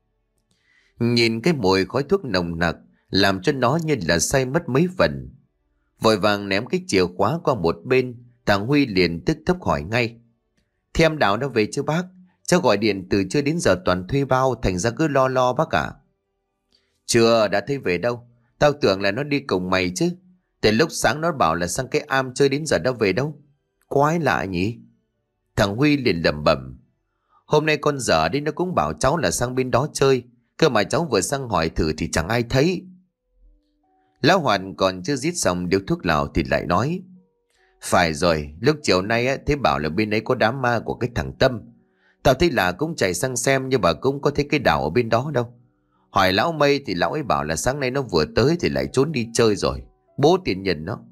Nhìn cái mùi khói thuốc nồng nặc làm cho nó như là say mất mấy phần. Vội vàng ném cái chìa khóa qua một bên, thằng Huy liền tức tốc hỏi ngay. Thế em Đào đã về chưa bác? Cháu gọi điện từ chưa đến giờ toàn thuê bao, thành ra cứ lo lo bác ạ. Chưa, đã thấy về đâu. Tao tưởng là nó đi cùng mày chứ. Từ lúc sáng nó bảo là sang cái am chơi đến giờ đã về đâu. Quái lạ nhỉ? Thằng Huy liền lẩm bẩm. Hôm nay con dở đi nó cũng bảo cháu là sang bên đó chơi. Cơ mà cháu vừa sang hỏi thử thì chẳng ai thấy. Lão Hoàn còn chưa rít xong điếu thuốc lào thì lại nói. Phải rồi, lúc chiều nay á, thế bảo là bên ấy có đám ma của cái thằng Tâm. Tao thấy là cũng chạy sang xem nhưng mà cũng có thấy cái Đào ở bên đó đâu. Hỏi lão Mây thì lão ấy bảo là sáng nay nó vừa tới thì lại trốn đi chơi rồi. Bố tiền nhân nó.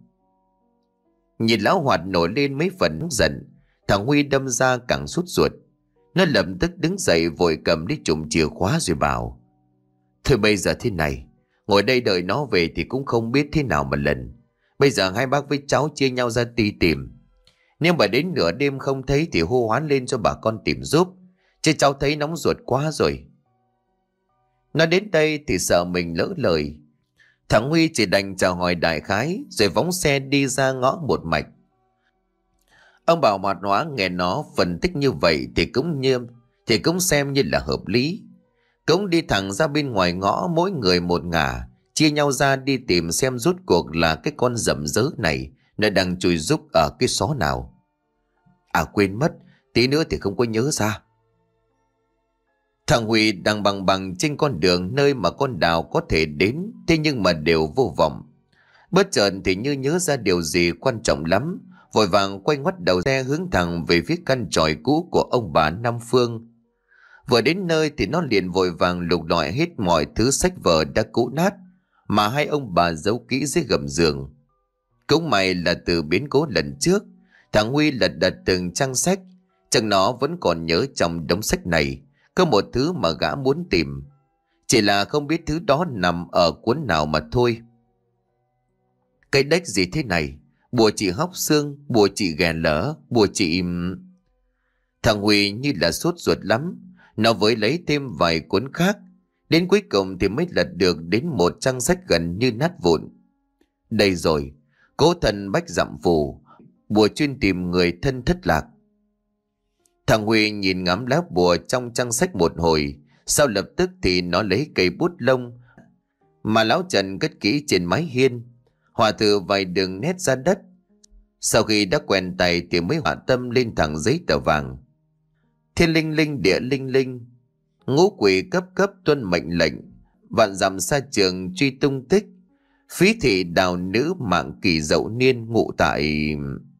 Nhìn lão Hoạt nổi lên mấy phần giận, thằng Huy đâm ra càng sút ruột. Nó lập tức đứng dậy vội cầm đi trùm chìa khóa rồi bảo. Thôi bây giờ thế này, ngồi đây đợi nó về thì cũng không biết thế nào mà lần. Bây giờ hai bác với cháu chia nhau ra đi tìm. Nhưng mà đến nửa đêm không thấy thì hô hoán lên cho bà con tìm giúp. Chứ cháu thấy nóng ruột quá rồi. Nói đến đây thì sợ mình lỡ lời. Thằng Huy chỉ đành chào hỏi đại khái rồi phóng xe đi ra ngõ một mạch. Ông Bảo Hoạt Hóa nghe nó phân tích như vậy thì cũng như thì cũng xem như là hợp lý. Cũng đi thẳng ra bên ngoài ngõ, mỗi người một ngả, chia nhau ra đi tìm xem rốt cuộc là cái con rậm rớ này nó đang chui rúc ở cái xó nào. À quên mất, tí nữa thì không có nhớ ra. Thằng Huy đang bằng bằng trên con đường nơi mà con Đào có thể đến, thế nhưng mà đều vô vọng. Bất chợt thì như nhớ ra điều gì quan trọng lắm, vội vàng quay ngoắt đầu xe hướng thẳng về phía căn tròi cũ của ông bà Nam Phương. Vừa đến nơi thì nó liền vội vàng lục lọi hết mọi thứ sách vở đã cũ nát mà hai ông bà giấu kỹ dưới gầm giường. Cũng may là từ biến cố lần trước, thằng Huy lật đật từng trang sách, chẳng nó vẫn còn nhớ trong đống sách này có một thứ mà gã muốn tìm, chỉ là không biết thứ đó nằm ở cuốn nào mà thôi. Cái đếch gì thế này? Bùa trị hóc xương, bùa trị ghè lở, bùa trị... Thằng Huy như là sốt ruột lắm, nó với lấy thêm vài cuốn khác, đến cuối cùng thì mới lật được đến một trang sách gần như nát vụn. Đây rồi, Cố Thần Bách Dặm Phù, bùa chuyên tìm người thân thất lạc. Thằng Huy nhìn ngắm lá bùa trong trang sách một hồi, sau lập tức thì nó lấy cây bút lông mà lão Trần cất kỹ trên mái hiên, hòa thử vài đường nét ra đất. Sau khi đã quen tay thì mới họa tâm lên thẳng giấy tờ vàng. Thiên linh linh địa linh linh, ngũ quỷ cấp cấp tuân mệnh lệnh, vạn dặm xa trường truy tung tích, phí thị đào nữ mạng kỳ dậu niên ngụ tại...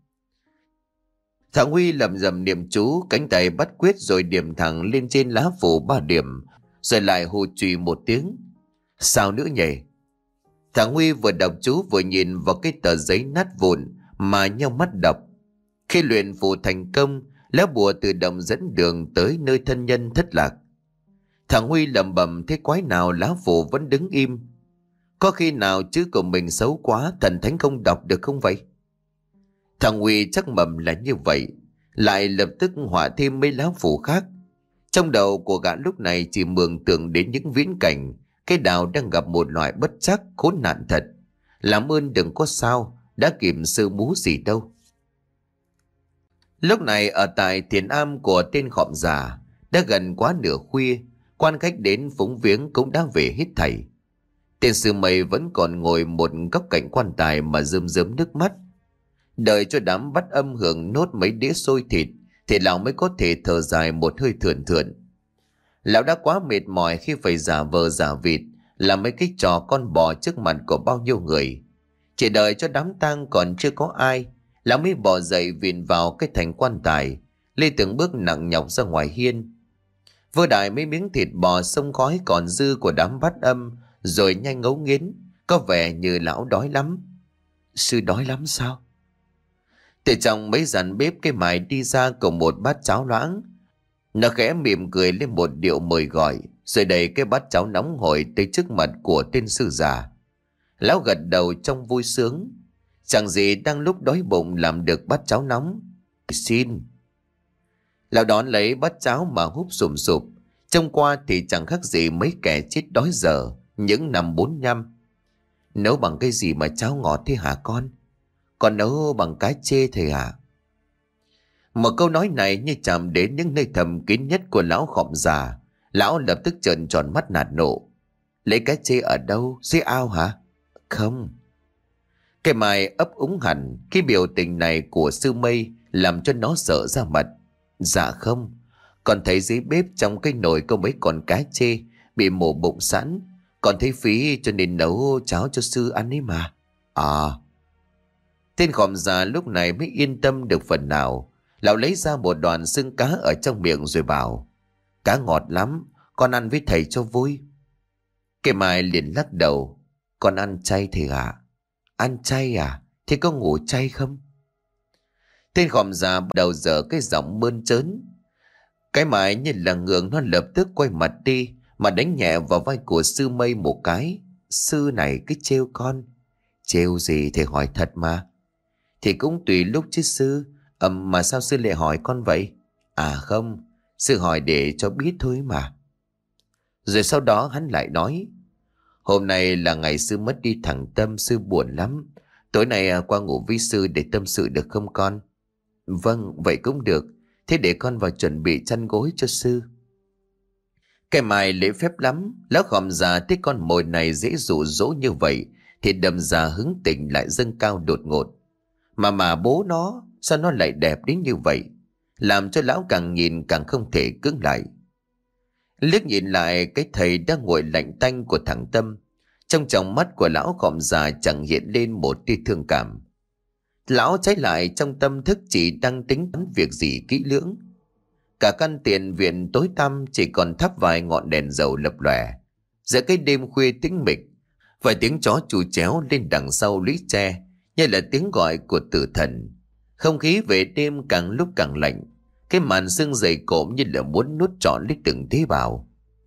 Thằng Huy lầm rầm niệm chú, cánh tay bắt quyết rồi điểm thẳng lên trên lá phủ ba điểm, rồi lại hù chùy một tiếng. Sao nữa nhỉ? Thằng Huy vừa đọc chú vừa nhìn vào cái tờ giấy nát vụn mà nheo mắt đọc. Khi luyện phù thành công, lá bùa tự động dẫn đường tới nơi thân nhân thất lạc. Thằng Huy lẩm bẩm thế quái nào lá phù vẫn đứng im. Có khi nào chữ của mình xấu quá thần thánh không đọc được không vậy? Thằng Huy chắc mầm là như vậy, lại lập tức họa thêm mấy lá phù khác. Trong đầu của gã lúc này chỉ mường tượng đến những viễn cảnh cái đào đang gặp một loại bất trắc khốn nạn thật. Làm ơn đừng có sao, đã kịp sư bú gì đâu. Lúc này ở tại thiền am của tên khọm già, đã gần quá nửa khuya, quan khách đến phúng viếng cũng đã về hết thảy. Tên sư mây vẫn còn ngồi một góc cạnh quan tài mà rơm rớm nước mắt. Đợi cho đám bắt âm hưởng nốt mấy đĩa xôi thịt thì lão mới có thể thở dài một hơi thườn thượn. Lão đã quá mệt mỏi khi phải giả vờ giả vịt làm mấy cái trò con bò trước mặt của bao nhiêu người. Chỉ đợi cho đám tang còn chưa có ai, lão mới bò dậy vịn vào cái thành quan tài, lê từng bước nặng nhọc ra ngoài hiên. Vơ đại mấy miếng thịt bò xông khói còn dư của đám bắt âm, rồi nhanh ngấu nghiến, có vẻ như lão đói lắm. Sư đói lắm sao? Từ trong mấy dàn bếp cái mài đi ra cùng một bát cháo loãng. Nó khẽ mỉm cười lên một điệu mời gọi, rồi đẩy cái bát cháo nóng hổi tới trước mặt của tên sư già. Lão gật đầu trong vui sướng. Chẳng gì đang lúc đói bụng làm được bát cháo nóng. Xin. Lão đón lấy bát cháo mà húp sùm sụp. Trông qua thì chẳng khác gì mấy kẻ chết đói dở những năm bốn nhăm. Nấu bằng cái gì mà cháo ngọt thế hả con? Còn nấu bằng cá chê thầy hả? Một câu nói này như chạm đến những nơi thầm kín nhất của lão khọm già. Lão lập tức trợn tròn mắt nạt nộ. Lấy cá chê ở đâu? Dưới ao hả? Không. Cái mài ấp úng hẳn. Cái biểu tình này của sư mây làm cho nó sợ ra mặt. Dạ không. Còn thấy dưới bếp trong cái nồi có mấy con cá chê bị mổ bụng sẵn. Còn thấy phí cho nên nấu cháo cho sư ăn ấy mà. À. Tên khòm già lúc này mới yên tâm được phần nào. Lão lấy ra một đoàn xương cá ở trong miệng rồi bảo: Cá ngọt lắm, con ăn với thầy cho vui. Cái Mai liền lắc đầu: Con ăn chay thầy ạ. À? Ăn chay à? Thì có ngủ chay không? Tên khòm già bắt đầu dở cái giọng mơn trớn. Cái Mai như là ngượng, nó lập tức quay mặt đi mà đánh nhẹ vào vai của sư mây một cái. Sư này cứ trêu con. Trêu gì thầy hỏi thật mà. Thì cũng tùy lúc chứ sư. Ừm mà sao sư lại hỏi con vậy? À không, sư hỏi để cho biết thôi mà. Rồi sau đó hắn lại nói: Hôm nay là ngày sư mất đi thằng Tâm, sư buồn lắm. Tối nay qua ngủ với sư để tâm sự được không con? Vâng, vậy cũng được. Thế để con vào chuẩn bị chăn gối cho sư. Cái Mai lễ phép lắm. Lão khòm già thấy con mồi này dễ dụ dỗ như vậy thì đầm già hứng tình lại dâng cao đột ngột. Mà mà bố nó, sao nó lại đẹp đến như vậy? Làm cho lão càng nhìn càng không thể cưỡng lại. Liếc nhìn lại cái thầy đang ngồi lạnh tanh của thằng Tâm, trong tròng mắt của lão khòm già chẳng hiện lên một tia thương cảm. Lão trái lại trong tâm thức chỉ đang tính toán việc gì kỹ lưỡng. Cả căn tiền viện tối tăm chỉ còn thắp vài ngọn đèn dầu lập lòe. Giữa cái đêm khuya tĩnh mịch, vài tiếng chó chù chéo lên đằng sau lũy tre như là tiếng gọi của tử thần. Không khí về đêm càng lúc càng lạnh. Cái màn sương dày cộm như là muốn nuốt trọn lấy từng tế bào.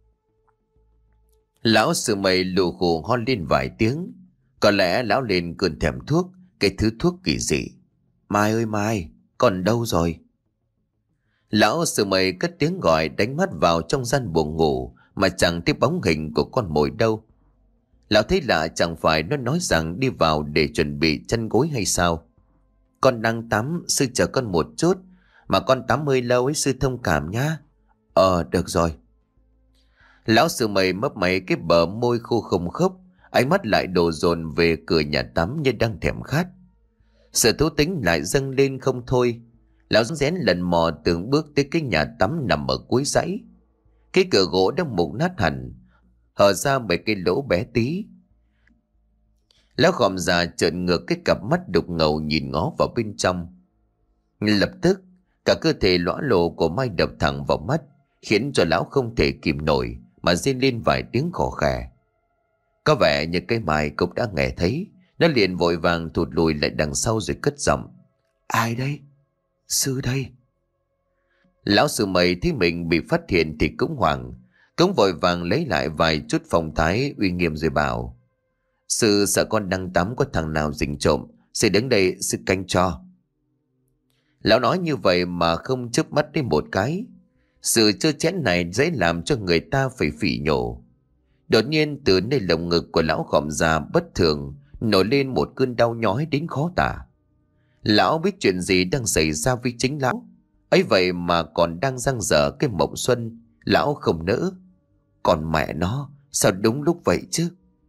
Lão Sư Mây lù khù ho lên vài tiếng. Có lẽ lão lên cơn thèm thuốc, cái thứ thuốc kỳ dị. Mai ơi Mai, còn đâu rồi? Lão Sư Mây cất tiếng gọi, đánh mắt vào trong gian buồng ngủ mà chẳng thấy bóng hình của con mồi đâu. Lão thấy lạ, chẳng phải nó nói rằng đi vào để chuẩn bị chăn gối hay sao? Con đang tắm, sư chờ con một chút. Mà con tắm hơi lâu ấy, sư thông cảm nhá. Ờ, được rồi. Lão Sư Mây mấp máy cái bờ môi khô không khốc, ánh mắt lại đổ dồn về cửa nhà tắm như đang thèm khát. Sự thú tính lại dâng lên không thôi. Lão rén lần mò từng bước tới cái nhà tắm nằm ở cuối dãy. Cái cửa gỗ đã mục nát hẳn, hở ra mấy cái lỗ bé tí. Lão khòm già trợn ngược cái cặp mắt đục ngầu nhìn ngó vào bên trong. Lập tức cả cơ thể lõa lồ của Mai đập thẳng vào mắt, khiến cho lão không thể kìm nổi mà rên lên vài tiếng khò khè. Có vẻ như cái Mai cũng đã nghe thấy. Nó liền vội vàng thụt lùi lại đằng sau rồi cất giọng. Ai đây? Sư đây. Lão Sư Mây thấy mình bị phát hiện thì cũng hoảng. Cũng vội vàng lấy lại vài chút phong thái uy nghiêm rồi bảo. Sư sợ con đang tắm có thằng nào rình trộm, sư đứng đây sư canh cho. Lão nói như vậy mà không chớp mắt đến một cái. Sự trơ chẽn này dễ làm cho người ta phải phỉ nhổ. Đột nhiên từ nơi lồng ngực của lão khòm già bất thường nổi lên một cơn đau nhói đến khó tả. Lão biết chuyện gì đang xảy ra với chính lão. Ấy vậy mà còn đang dang dở cái mộng xuân, lão không nỡ. Còn mẹ nó, sao đúng lúc vậy chứ?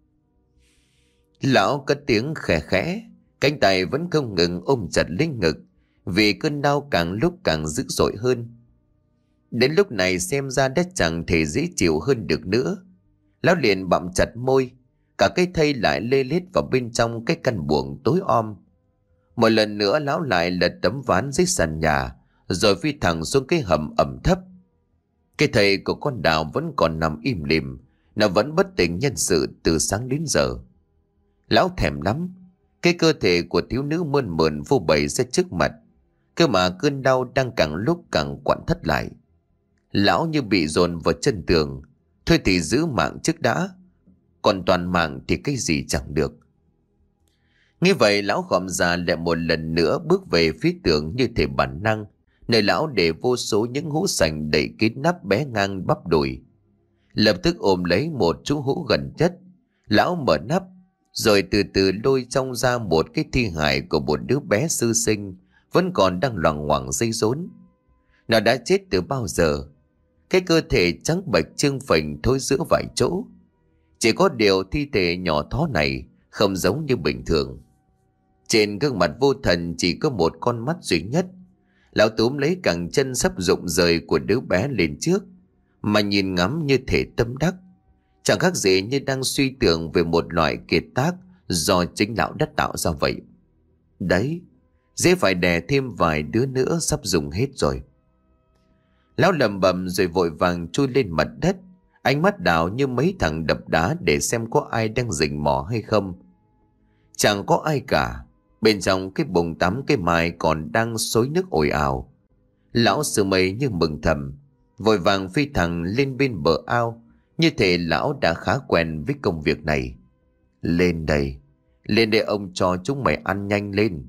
Lão cất tiếng khẽ khẽ, cánh tay vẫn không ngừng ôm chặt lấy ngực, vì cơn đau càng lúc càng dữ dội hơn. Đến lúc này xem ra đã chẳng thể dễ chịu hơn được nữa. Lão liền bặm chặt môi, cả cái thây lại lê lết vào bên trong cái căn buồng tối om. Một lần nữa lão lại lật tấm ván dưới sàn nhà, rồi phi thẳng xuống cái hầm ẩm thấp. Cái thây của con Đào vẫn còn nằm im lìm, nó vẫn bất tỉnh nhân sự từ sáng đến giờ. Lão thèm lắm, cái cơ thể của thiếu nữ mơn mởn vô bày ra trước mặt, cơ mà cơn đau đang càng lúc càng quặn thắt lại. Lão như bị dồn vào chân tường. Thôi thì giữ mạng trước đã, còn toàn mạng thì cái gì chẳng được. Nghe vậy lão khòm già lại một lần nữa bước về phía tường như thể bản năng, nơi lão để vô số những hũ sành đậy kín nắp bé ngang bắp đùi. Lập tức ôm lấy một chú hũ gần nhất, lão mở nắp, rồi từ từ lôi trong ra một cái thi hài của một đứa bé sơ sinh vẫn còn đang loằng ngoằng dây rốn. Nó đã chết từ bao giờ. Cái cơ thể trắng bệch trương phình thối rữa vài chỗ. Chỉ có điều thi thể nhỏ thó này không giống như bình thường. Trên gương mặt vô thần chỉ có một con mắt duy nhất. Lão túm lấy cẳng chân sắp rụng rời của đứa bé lên trước, mà nhìn ngắm như thể tâm đắc. Chẳng khác gì như đang suy tưởng về một loại kiệt tác do chính lão đã tạo ra vậy. Đấy, dễ phải đè thêm vài đứa nữa sắp dùng hết rồi. Lão lầm bầm rồi vội vàng chui lên mặt đất, ánh mắt đảo như mấy thằng đập đá để xem có ai đang rình mò hay không. Chẳng có ai cả. Bên trong cái bồn tắm cái Mai còn đang xối nước ồn ào. Lão Sư Mây như mừng thầm, vội vàng phi thẳng lên bên bờ ao, như thể lão đã khá quen với công việc này. Lên đây, lên đây ông cho chúng mày ăn nhanh lên.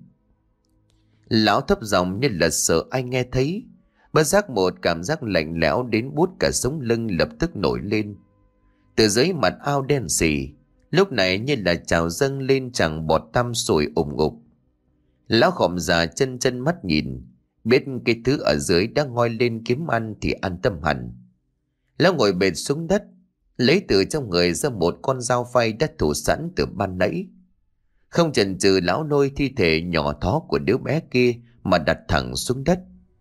Lão thấp giọng như là sợ ai nghe thấy. Bất giác một cảm giác lạnh lẽo đến buốt cả sống lưng lập tức nổi lên. Từ dưới mặt ao đen sì, lúc này như là trào dâng lên chẳng bọt tăm sủi ủng ục. Lão khòm già chân chân mắt nhìn, biết cái thứ ở dưới đã ngoi lên kiếm ăn thì an tâm hẳn. Lão ngồi bệt xuống đất, lấy từ trong người ra một con dao phay đã thủ sẵn từ ban nãy. Không chần chừ lão lôi thi thể nhỏ thó của đứa bé kia mà đặt thẳng xuống đất.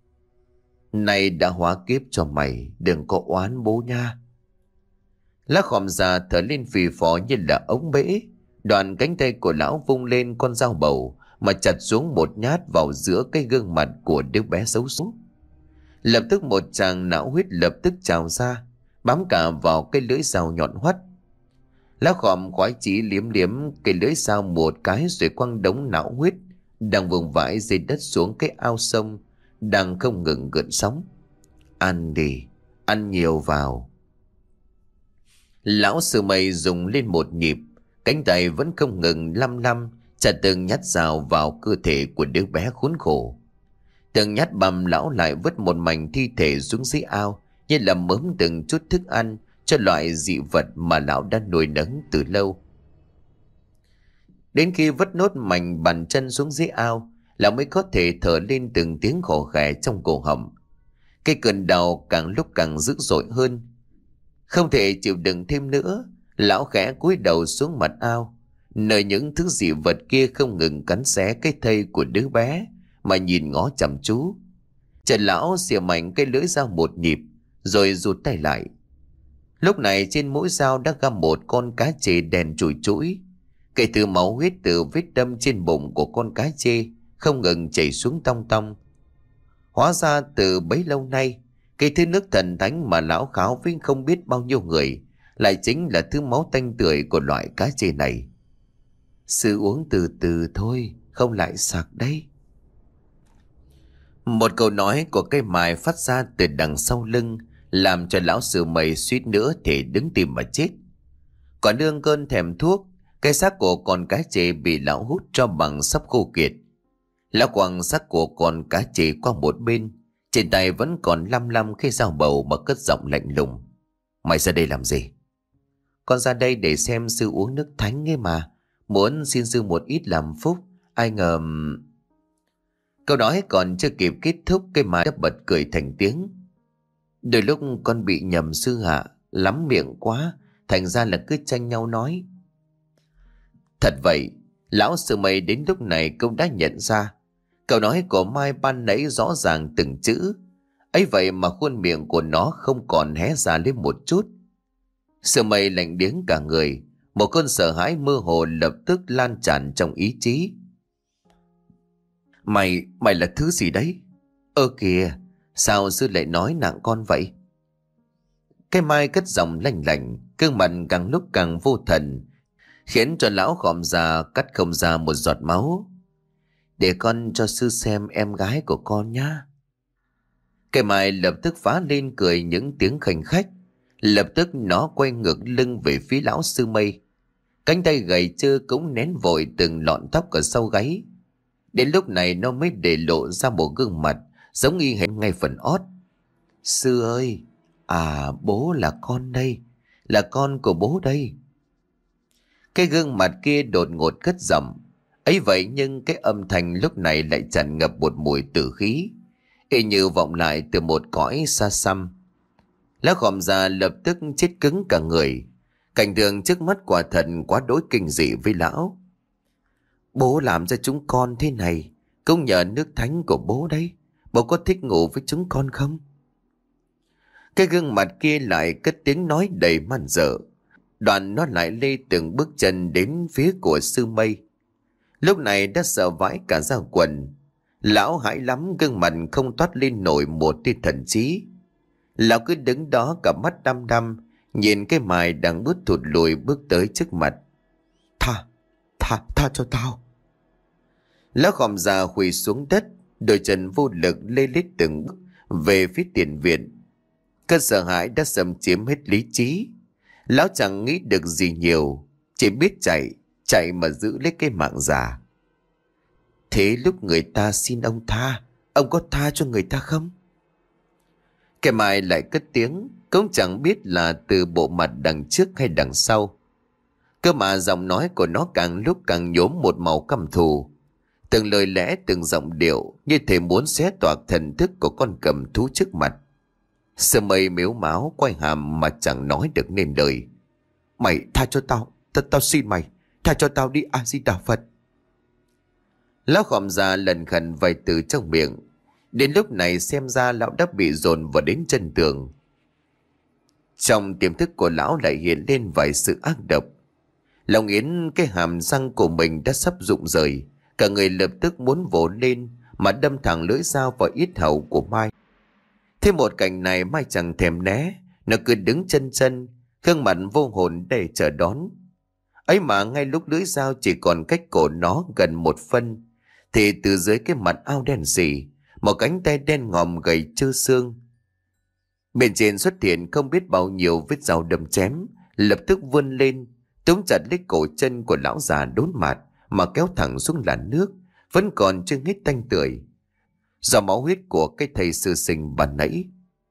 Này đã hóa kiếp cho mày, đừng có oán bố nha. Lão khòm già thở lên phì phò như là ống bể. Đoạn cánh tay của lão vung lên con dao bầu, mà chặt xuống một nhát vào giữa cái gương mặt của đứa bé xấu số. Lập tức một tràng não huyết lập tức trào ra, bám cả vào cái lưỡi dao nhọn hoắt. Lão Khòm khoái chí liếm liếm cái lưỡi dao một cái rồi quăng đống não huyết đang vùng vãi dưới đất xuống cái ao sông đang không ngừng gợn sóng. Ăn đi, ăn nhiều vào. Lão Sư Mây dùng lên một nhịp, cánh tay vẫn không ngừng lăm lăm chặt từng nhát dao vào cơ thể của đứa bé khốn khổ. Từng nhát bầm lão lại vứt một mảnh thi thể xuống dưới ao, như là mớm từng chút thức ăn cho loại dị vật mà lão đã nuôi nấng từ lâu. Đến khi vứt nốt mảnh bàn chân xuống dưới ao, lão mới có thể thở lên từng tiếng khò khè trong cổ họng. Cái cơn đau càng lúc càng dữ dội hơn. Không thể chịu đựng thêm nữa, lão khẽ cúi đầu xuống mặt ao, nơi những thứ dị vật kia không ngừng cắn xé cái thây của đứa bé mà nhìn ngó chăm chú. Trần lão xìa mạnh cái lưỡi dao một nhịp rồi rụt tay lại. Lúc này trên mũi dao đã găm một con cá chê đen chùi chũi. Kể từ máu huyết từ vết đâm trên bụng của con cá chê không ngừng chảy xuống tong tong. Hóa ra từ bấy lâu nay, cái thứ nước thần thánh mà lão kháo với không biết bao nhiêu người lại chính là thứ máu tanh tưởi của loại cá chê này. Sư uống từ từ thôi, không lại sặc đấy. Một câu nói của cây mài phát ra từ đằng sau lưng làm cho lão Sư Mây suýt nữa thì đứng tim mà chết. Còn đương cơn thèm thuốc, cái xác của con cá chê bị lão hút cho bằng sắp khô kiệt. Lão quăng xác của con cá chê qua một bên, trên tay vẫn còn lăm lăm cái dao bầu mà cất giọng lạnh lùng. Mày ra đây làm gì? Con ra đây để xem sư uống nước thánh ấy mà, muốn xin sư một ít làm phúc. Ai ngờ... Câu nói còn chưa kịp kết thúc, cái Mai đã bật cười thành tiếng. Đôi lúc con bị nhầm sư hạ, lắm miệng quá, thành ra là cứ tranh nhau nói. Thật vậy, lão Sư Mây đến lúc này cũng đã nhận ra câu nói của Mai ban nãy rõ ràng từng chữ. Ấy vậy mà khuôn miệng của nó không còn hé ra lên một chút. Sư Mây lạnh điếng cả người, một cơn sợ hãi mơ hồ lập tức lan tràn trong ý chí. Mày, mày là thứ gì đấy? Ơ kìa, sao sư lại nói nặng con vậy? Cái Mai cất giọng lạnh lạnh, gương mặt càng lúc càng vô thần, khiến cho lão Khòm già cắt không ra một giọt máu. Để con cho sư xem em gái của con nhá. Cái Mai lập tức phá lên cười những tiếng khanh khách. Lập tức nó quay ngược lưng về phía lão Sư Mây. Cánh tay gầy trơ cũng nén vội từng lọn tóc ở sau gáy. Đến lúc này nó mới để lộ ra một gương mặt giống y hệt ngay phần ót. Sư ơi, à bố là con đây, là con của bố đây. Cái gương mặt kia đột ngột cất giọng. Ấy vậy nhưng cái âm thanh lúc này lại tràn ngập một mùi tử khí, y như vọng lại từ một cõi xa xăm. Lão Khòm già lập tức chết cứng cả người. Cảnh tượng trước mắt quả thật quá đối kinh dị với lão. Bố làm cho chúng con thế này cũng nhờ nước thánh của bố đấy. Bố có thích ngủ với chúng con không? Cái gương mặt kia lại cất tiếng nói đầy man dợ. Đoạn nó lại lê từng bước chân đến phía của Sư Mây. Lúc này đã sợ vãi cả da quần. Lão hãi lắm, gương mặt không toát lên nổi một tia thần trí. Lão cứ đứng đó cả mắt đăm đăm, nhìn cái Mai đang bước thụt lùi bước tới trước mặt. Tha, tha, tha cho tao. Lão Khòm già quỳ xuống đất, đôi chân vô lực lê lết từng bước về phía tiền viện. Cơn sợ hãi đã xâm chiếm hết lý trí. Lão chẳng nghĩ được gì nhiều, chỉ biết chạy, chạy mà giữ lấy cái mạng già. Thế lúc người ta xin ông tha, ông có tha cho người ta không? Cái Mai lại cất tiếng, cũng chẳng biết là từ bộ mặt đằng trước hay đằng sau. Cơ mà giọng nói của nó càng lúc càng nhốm một màu căm thù. Từng lời lẽ, từng giọng điệu như thể muốn xé toạc thần thức của con cầm thú trước mặt. Sư Mây mếu máo quay hàm mà chẳng nói được nên lời. Mày tha cho tao, tao, tao xin mày, tha cho tao đi A Di Đà Phật. Lão Khòm già lần khẩn vài từ trong miệng. Đến lúc này xem ra lão đã bị dồn vào đến chân tường. Trong tiềm thức của lão lại hiện lên vài sự ác độc. Lòng Yến cái hàm răng của mình đã sắp rụng rời, Cả người lập tức muốn vồ lên mà đâm thẳng lưỡi dao vào yết hầu của Mai. Thế một cảnh này Mai chẳng thèm né, nó cứ đứng chân chân, gương mặt vô hồn để chờ đón. Ấy mà ngay lúc lưỡi dao chỉ còn cách cổ nó gần một phân, thì từ dưới cái mặt ao đen sì, một cánh tay đen ngòm gầy trơ xương. Bên trên xuất hiện không biết bao nhiêu vết dao đâm chém, lập tức vươn lên, túm chặt lấy cổ chân của lão già đốn mạt mà kéo thẳng xuống làn nước, vẫn còn chưa hết tanh tưởi, do máu huyết của cái thầy sư sinh ban nãy.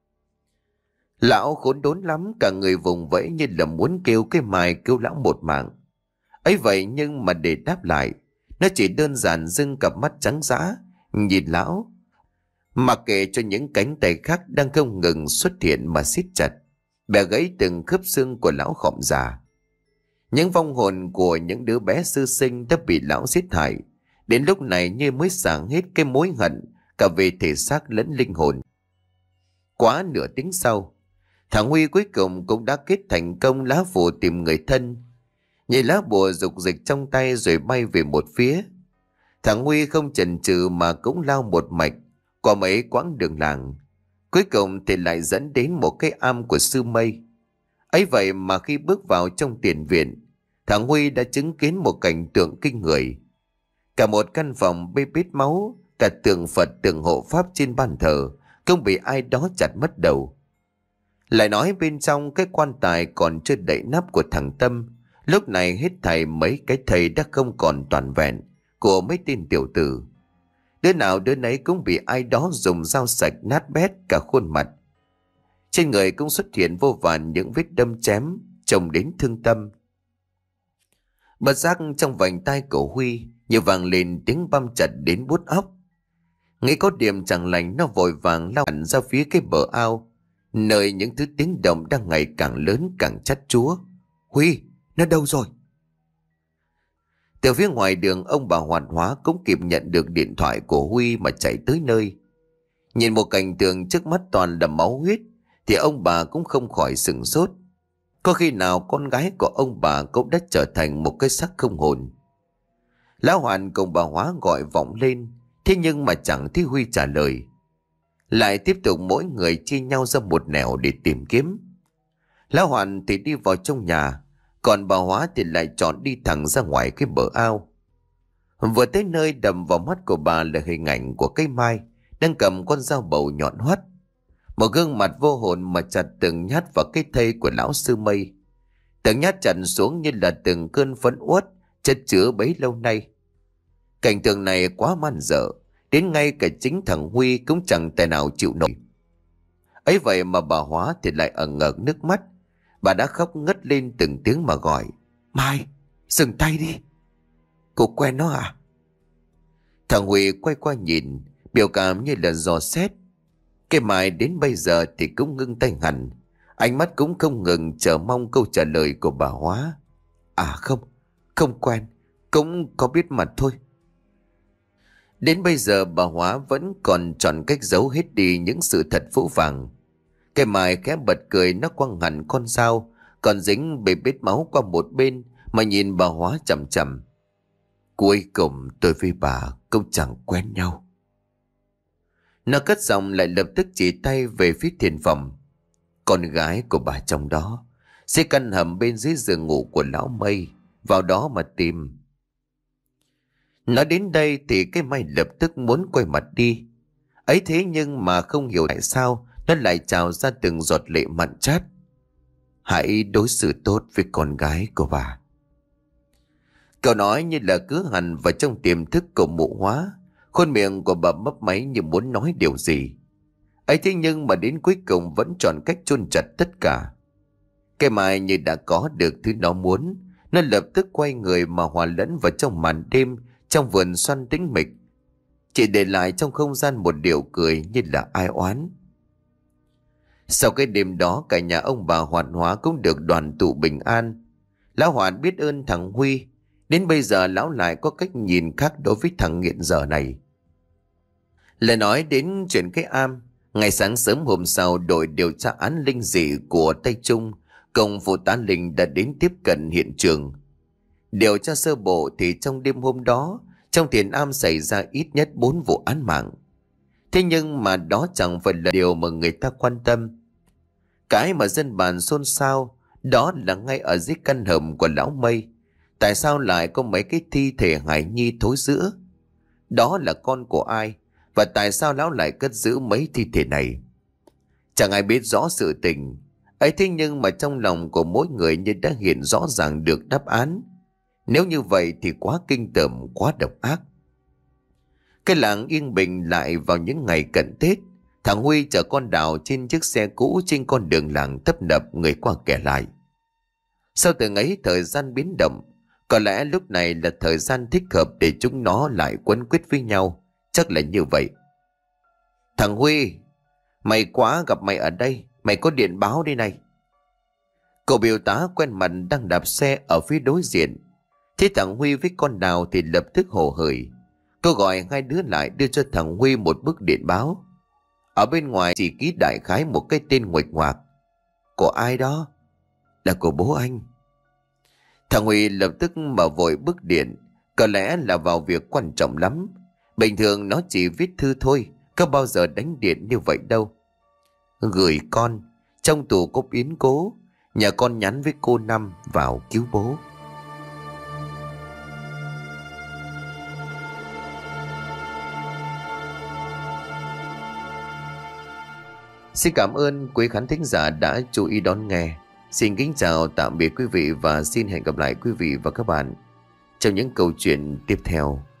Lão khốn đốn lắm, cả người vùng vẫy như là muốn kêu cái Mai cứu lão một mạng. Ấy vậy nhưng mà để đáp lại, nó chỉ đơn giản dưng cặp mắt trắng dã nhìn lão, mặc kệ cho những cánh tay khác đang không ngừng xuất hiện mà siết chặt, bẻ gãy từng khớp xương của lão khọm già. Những vong hồn của những đứa bé sư sinh đã bị lão giết hại, đến lúc này như mới sảng hết cái mối hận cả về thể xác lẫn linh hồn. Quá nửa tiếng sau, thằng Huy cuối cùng cũng đã kết thành công lá phù tìm người thân. Nhìn lá bùa dục dịch trong tay rồi bay về một phía. Thằng Huy không chần chừ mà cũng lao một mạch qua mấy quãng đường làng. Cuối cùng thì lại dẫn đến một cái am của sư Mây. Ấy vậy mà khi bước vào trong tiền viện, thằng Huy đã chứng kiến một cảnh tượng kinh người. Cả một căn phòng bê bết máu, cả tượng Phật tượng hộ pháp trên bàn thờ không bị ai đó chặt mất đầu. Lại nói bên trong cái quan tài còn chưa đậy nắp của thằng Tâm, lúc này hết thảy mấy cái thầy đã không còn toàn vẹn của mấy tên tiểu tử. Đứa nào đứa nấy cũng bị ai đó dùng dao sạch nát bét cả khuôn mặt. Trên người cũng xuất hiện vô vàn những vết đâm chém trông đến thương tâm. Bất giác trong vành tai của Huy như vang lên tiếng băm chặt đến buốt óc. Nghĩ có điểm chẳng lành, nó vội vàng lao hẳn ra phía cái bờ ao, nơi những thứ tiếng động đang ngày càng lớn càng chát chúa. Huy, nó đâu rồi? Từ phía ngoài đường, ông bà Hoạt Hóa cũng kịp nhận được điện thoại của Huy mà chạy tới nơi. Nhìn một cảnh tượng trước mắt toàn là máu huyết thì ông bà cũng không khỏi sửng sốt. Có khi nào con gái của ông bà cũng đã trở thành một cái xác không hồn? Lão Hoàn cùng bà Hóa gọi vọng lên, thế nhưng mà chẳng thấy Huy trả lời. Lại tiếp tục mỗi người chia nhau ra một nẻo để tìm kiếm. Lão Hoàn thì đi vào trong nhà, còn bà Hóa thì lại chọn đi thẳng ra ngoài cái bờ ao. Vừa tới nơi, đầm vào mắt của bà là hình ảnh của cái Mai đang cầm con dao bầu nhọn hoắt, một gương mặt vô hồn mà chặt từng nhát vào cái thây của lão sư Mây. Từng nhát chặt xuống như là từng cơn phấn uất chất chứa bấy lâu nay. Cảnh tượng này quá man dở, đến ngay cả chính thằng Huy cũng chẳng tài nào chịu nổi. Ấy vậy mà bà Hóa thì lại ẩn ngợt nước mắt. Bà đã khóc ngất lên từng tiếng mà gọi: Mai, dừng tay đi. Cô quen nó à? Thằng Huy quay qua nhìn, biểu cảm như là dò xét. Cái Mai đến bây giờ thì cũng ngưng tay hẳn, ánh mắt cũng không ngừng chờ mong câu trả lời của bà Hóa. À không, không quen, cũng có biết mặt thôi. Đến bây giờ bà Hóa vẫn còn chọn cách giấu hết đi những sự thật phũ phàng. Cái Mai khẽ bật cười, nó quăng hẳn con dao còn dính bê bết máu qua một bên mà nhìn bà Hóa chằm chằm. Cuối cùng tôi với bà cũng chẳng quen nhau. Nó cất giọng lại lập tức chỉ tay về phía thiền phòng. Con gái của bà trong đó sẽ căn hầm bên dưới giường ngủ của lão Mây, vào đó mà tìm. Nói đến đây thì cái Mai lập tức muốn quay mặt đi. Ấy thế nhưng mà không hiểu tại sao nó lại trào ra từng giọt lệ mặn chát. Hãy đối xử tốt với con gái của bà. Câu nói như là cứ hằn vào trong tiềm thức của Mụ Hóa. Khuôn miệng của bà mấp máy như muốn nói điều gì. Ấy thế nhưng mà đến cuối cùng vẫn chọn cách chôn chặt tất cả. Cái Mai như đã có được thứ nó muốn, nó lập tức quay người mà hòa lẫn vào trong màn đêm, trong vườn xoăn tĩnh mịch, chỉ để lại trong không gian một điệu cười như là ai oán. Sau cái đêm đó, cả nhà ông bà Hoạt Hóa cũng được đoàn tụ bình an. Lão Hoạt biết ơn thằng Huy, đến bây giờ lão lại có cách nhìn khác đối với thằng nghiện dở này. Lại nói đến chuyện cái am, ngày sáng sớm hôm sau, đội điều tra án linh dị của Tây Trung cùng phụ tá Linh đã đến tiếp cận hiện trường. Điều tra sơ bộ thì trong đêm hôm đó, Trong Thiền Am xảy ra ít nhất bốn vụ án mạng. Thế nhưng mà đó chẳng phải là điều mà người ta quan tâm. Cái mà dân bản xôn xao đó là ngay ở dưới căn hầm của lão Mây, tại sao lại có mấy cái thi thể hài nhi thối rữa? Đó là con của ai? Và tại sao lão lại cất giữ mấy thi thể này? Chẳng ai biết rõ sự tình ấy, thế nhưng mà trong lòng của mỗi người như đã hiện rõ ràng được đáp án. Nếu như vậy thì quá kinh tởm, quá độc ác. Cái làng yên bình lại vào những ngày cận Tết. Thằng Huy chở con Đào trên chiếc xe cũ trên con đường làng tấp nập người qua kẻ lại. Sau từng ấy thời gian biến động, có lẽ lúc này là thời gian thích hợp để chúng nó lại quấn quýt với nhau. Chắc là như vậy. Thằng Huy, mày quá gặp mày ở đây, mày có điện báo đây này. Cậu biểu tá quen mặt đang đạp xe ở phía đối diện. Thế thằng Huy với con Đào thì lập tức hồ hởi. Cô gọi hai đứa lại đưa cho thằng Huy một bức điện báo. Ở bên ngoài chỉ ký đại khái một cái tên nguệch ngoạc. Của ai đó? Là của bố anh. Thằng Huy lập tức mở vội bức điện. Có lẽ là vào việc quan trọng lắm. Bình thường nó chỉ viết thư thôi, có bao giờ đánh điện như vậy đâu. Gửi con, trong tù có biến cố, nhà con nhắn với cô Năm vào cứu bố. Xin cảm ơn quý khán thính giả đã chú ý đón nghe. Xin kính chào tạm biệt quý vị và xin hẹn gặp lại quý vị và các bạn trong những câu chuyện tiếp theo.